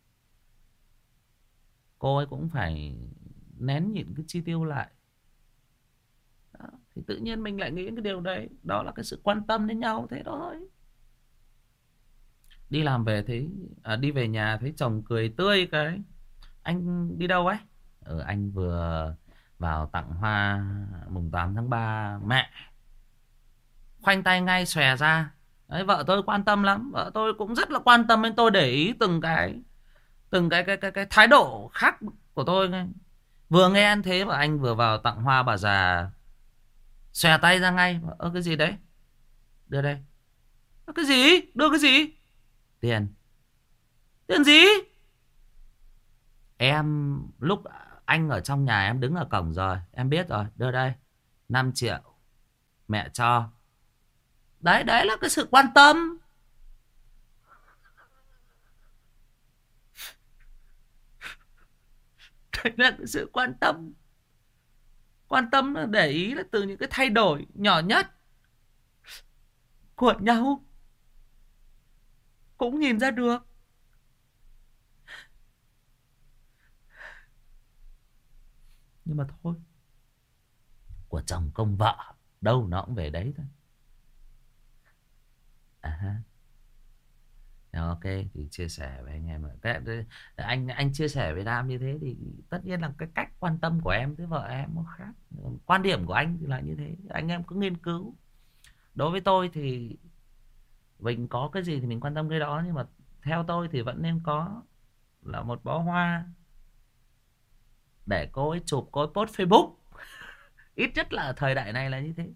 cô ấy cũng phải nén nhịn cái chi tiêu lại. Đó. Thì tự nhiên mình lại nghĩ cái điều đấy. Đó là cái sự quan tâm đến nhau thế thôi. Đi làm về thấy à, đi về nhà thấy chồng cười tươi cái. Anh đi đâu ấy? Ừ, anh vừa vào tặng hoa mùng tám tháng ba mẹ. Khoanh tay ngay xòe ra. Đấy, vợ tôi quan tâm lắm. Vợ tôi cũng rất là quan tâm đến tôi, để ý từng cái từng cái cái cái, cái thái độ khác của tôi. Vừa nghe anh thế mà anh vừa vào tặng hoa bà già, xòe tay ra ngay. Ơ, cái gì đấy? Đưa đây. Ơ, cái gì? Đưa cái gì? Tiền. Tiền gì? Em lúc anh ở trong nhà em đứng ở cổng rồi, em biết rồi. Đưa đây. Năm triệu mẹ cho. Đấy, đấy là cái sự quan tâm. Đấy là cái sự quan tâm. Quan tâm là để ý là từ những cái thay đổi nhỏ nhất của nhau cũng nhìn ra được. Nhưng mà thôi, của chồng công vợ đâu nó cũng về đấy thôi. À, ok, thì chia sẻ với anh em. Anh anh chia sẻ với Nam như thế thì tất nhiên là cái cách quan tâm của em với vợ em nó khác. Quan điểm của anh thì là như thế. Anh em cứ nghiên cứu. Đối với tôi thì mình có cái gì thì mình quan tâm cái đó. Nhưng mà theo tôi thì vẫn nên có là một bó hoa để cô ấy chụp, cô ấy post Facebook. Ít nhất là ở thời đại này là như thế.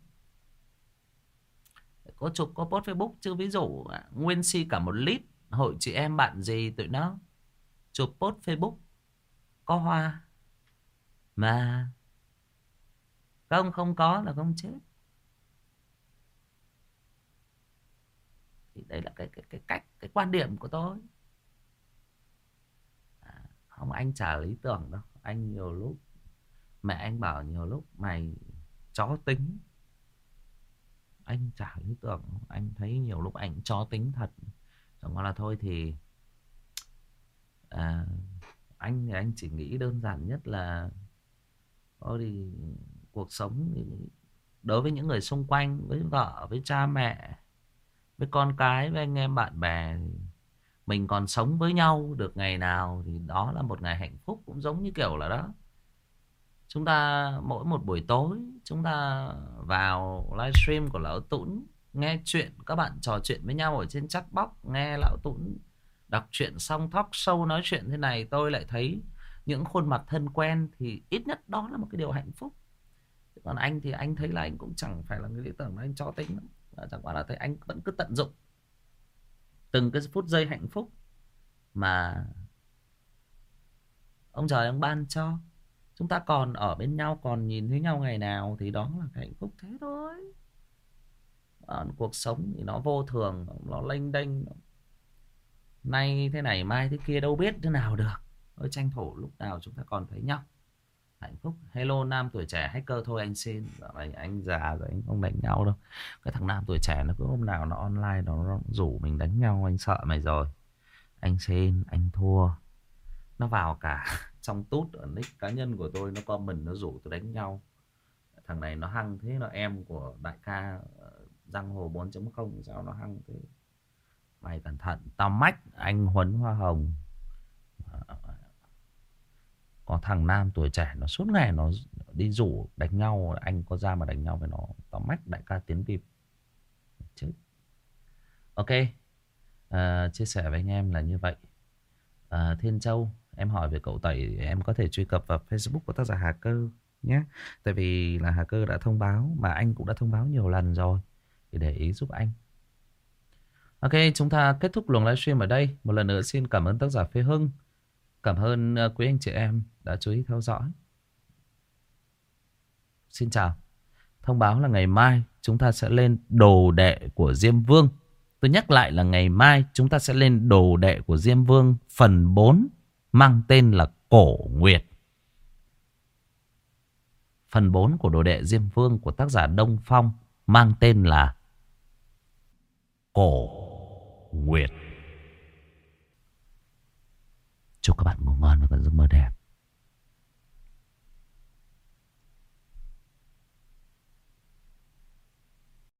Cô chụp, cô post Facebook. Chứ ví dụ nguyên si cả một lít hội chị em bạn gì tụi nó chụp post Facebook có hoa mà không không có là không chết. Thì đấy là cái cái cái cách, cái quan điểm của tôi. À, không, anh chả lý tưởng đâu. Anh nhiều lúc mẹ anh bảo nhiều lúc mày chó tính. Anh chả lý tưởng. Anh thấy nhiều lúc anh chó tính thật. Chẳng qua là thôi thì à, anh thì anh chỉ nghĩ đơn giản nhất là thôi thì cuộc sống thì đối với những người xung quanh, với vợ, với cha mẹ, với con cái, với anh em bạn bè, mình còn sống với nhau được ngày nào thì đó là một ngày hạnh phúc. Cũng giống như kiểu là đó, chúng ta mỗi một buổi tối chúng ta vào livestream của Lão Tũn, nghe chuyện, các bạn trò chuyện với nhau ở trên chat box, nghe Lão Tũn đọc truyện xong talk show nói chuyện thế này, tôi lại thấy những khuôn mặt thân quen, thì ít nhất đó là một cái điều hạnh phúc. Còn anh thì anh thấy là anh cũng chẳng phải là người lý tưởng, mà anh cho tính lắm. Chẳng qua là thấy anh vẫn cứ tận dụng từng cái phút giây hạnh phúc mà ông trời ông ban cho. Chúng ta còn ở bên nhau, còn nhìn thấy nhau ngày nào thì đó là cái hạnh phúc thế thôi. Còn cuộc sống thì nó vô thường, nó lênh đênh, nay thế này mai thế kia, đâu biết thế nào được. Thôi tranh thủ lúc nào chúng ta còn thấy nhau hạnh phúc. Hello Nam tuổi trẻ hacker, thôi anh xin. Anh, anh già rồi, anh không đánh nhau đâu. Cái thằng Nam tuổi trẻ nó cứ hôm nào nó online nó, nó rủ mình đánh nhau, anh sợ mày rồi. Anh xin, anh thua. Nó vào cả trong tút ở nick cá nhân của tôi, nó comment nó rủ tôi đánh nhau. Thằng này nó hăng thế, là em của đại ca giang hồ bốn chấm không, sao nó hăng thế. Mày cẩn thận, tao mách anh Huấn hoa hồng. Có thằng Nam tuổi trẻ nó suốt ngày nó đi rủ đánh nhau, anh có ra mà đánh nhau với nó, tao mách đại ca tiến bịp chứ. Ok, à, chia sẻ với anh em là như vậy. à, Thiên Châu, em hỏi về cậu Tẩy, em có thể truy cập vào Facebook của tác giả Hà Cơ nhé. Tại vì là Hà Cơ đã thông báo, mà anh cũng đã thông báo nhiều lần rồi, thì để ý giúp anh. Ok, chúng ta kết thúc luồng livestream ở đây. Một lần nữa xin cảm ơn tác giả Phê Hưng. Cảm ơn uh, quý anh chị em đã chú ý theo dõi. Xin chào. Thông báo là ngày mai chúng ta sẽ lên đồ đệ của Diêm Vương. Tôi nhắc lại là ngày mai chúng ta sẽ lên đồ đệ của Diêm Vương phần bốn, mang tên là Cổ Nguyệt. Phần bốn của đồ đệ Diêm Vương của tác giả Đông Phong mang tên là Cổ Nguyệt. Chúc các bạn ngủ ngon và có giấc mơ đẹp.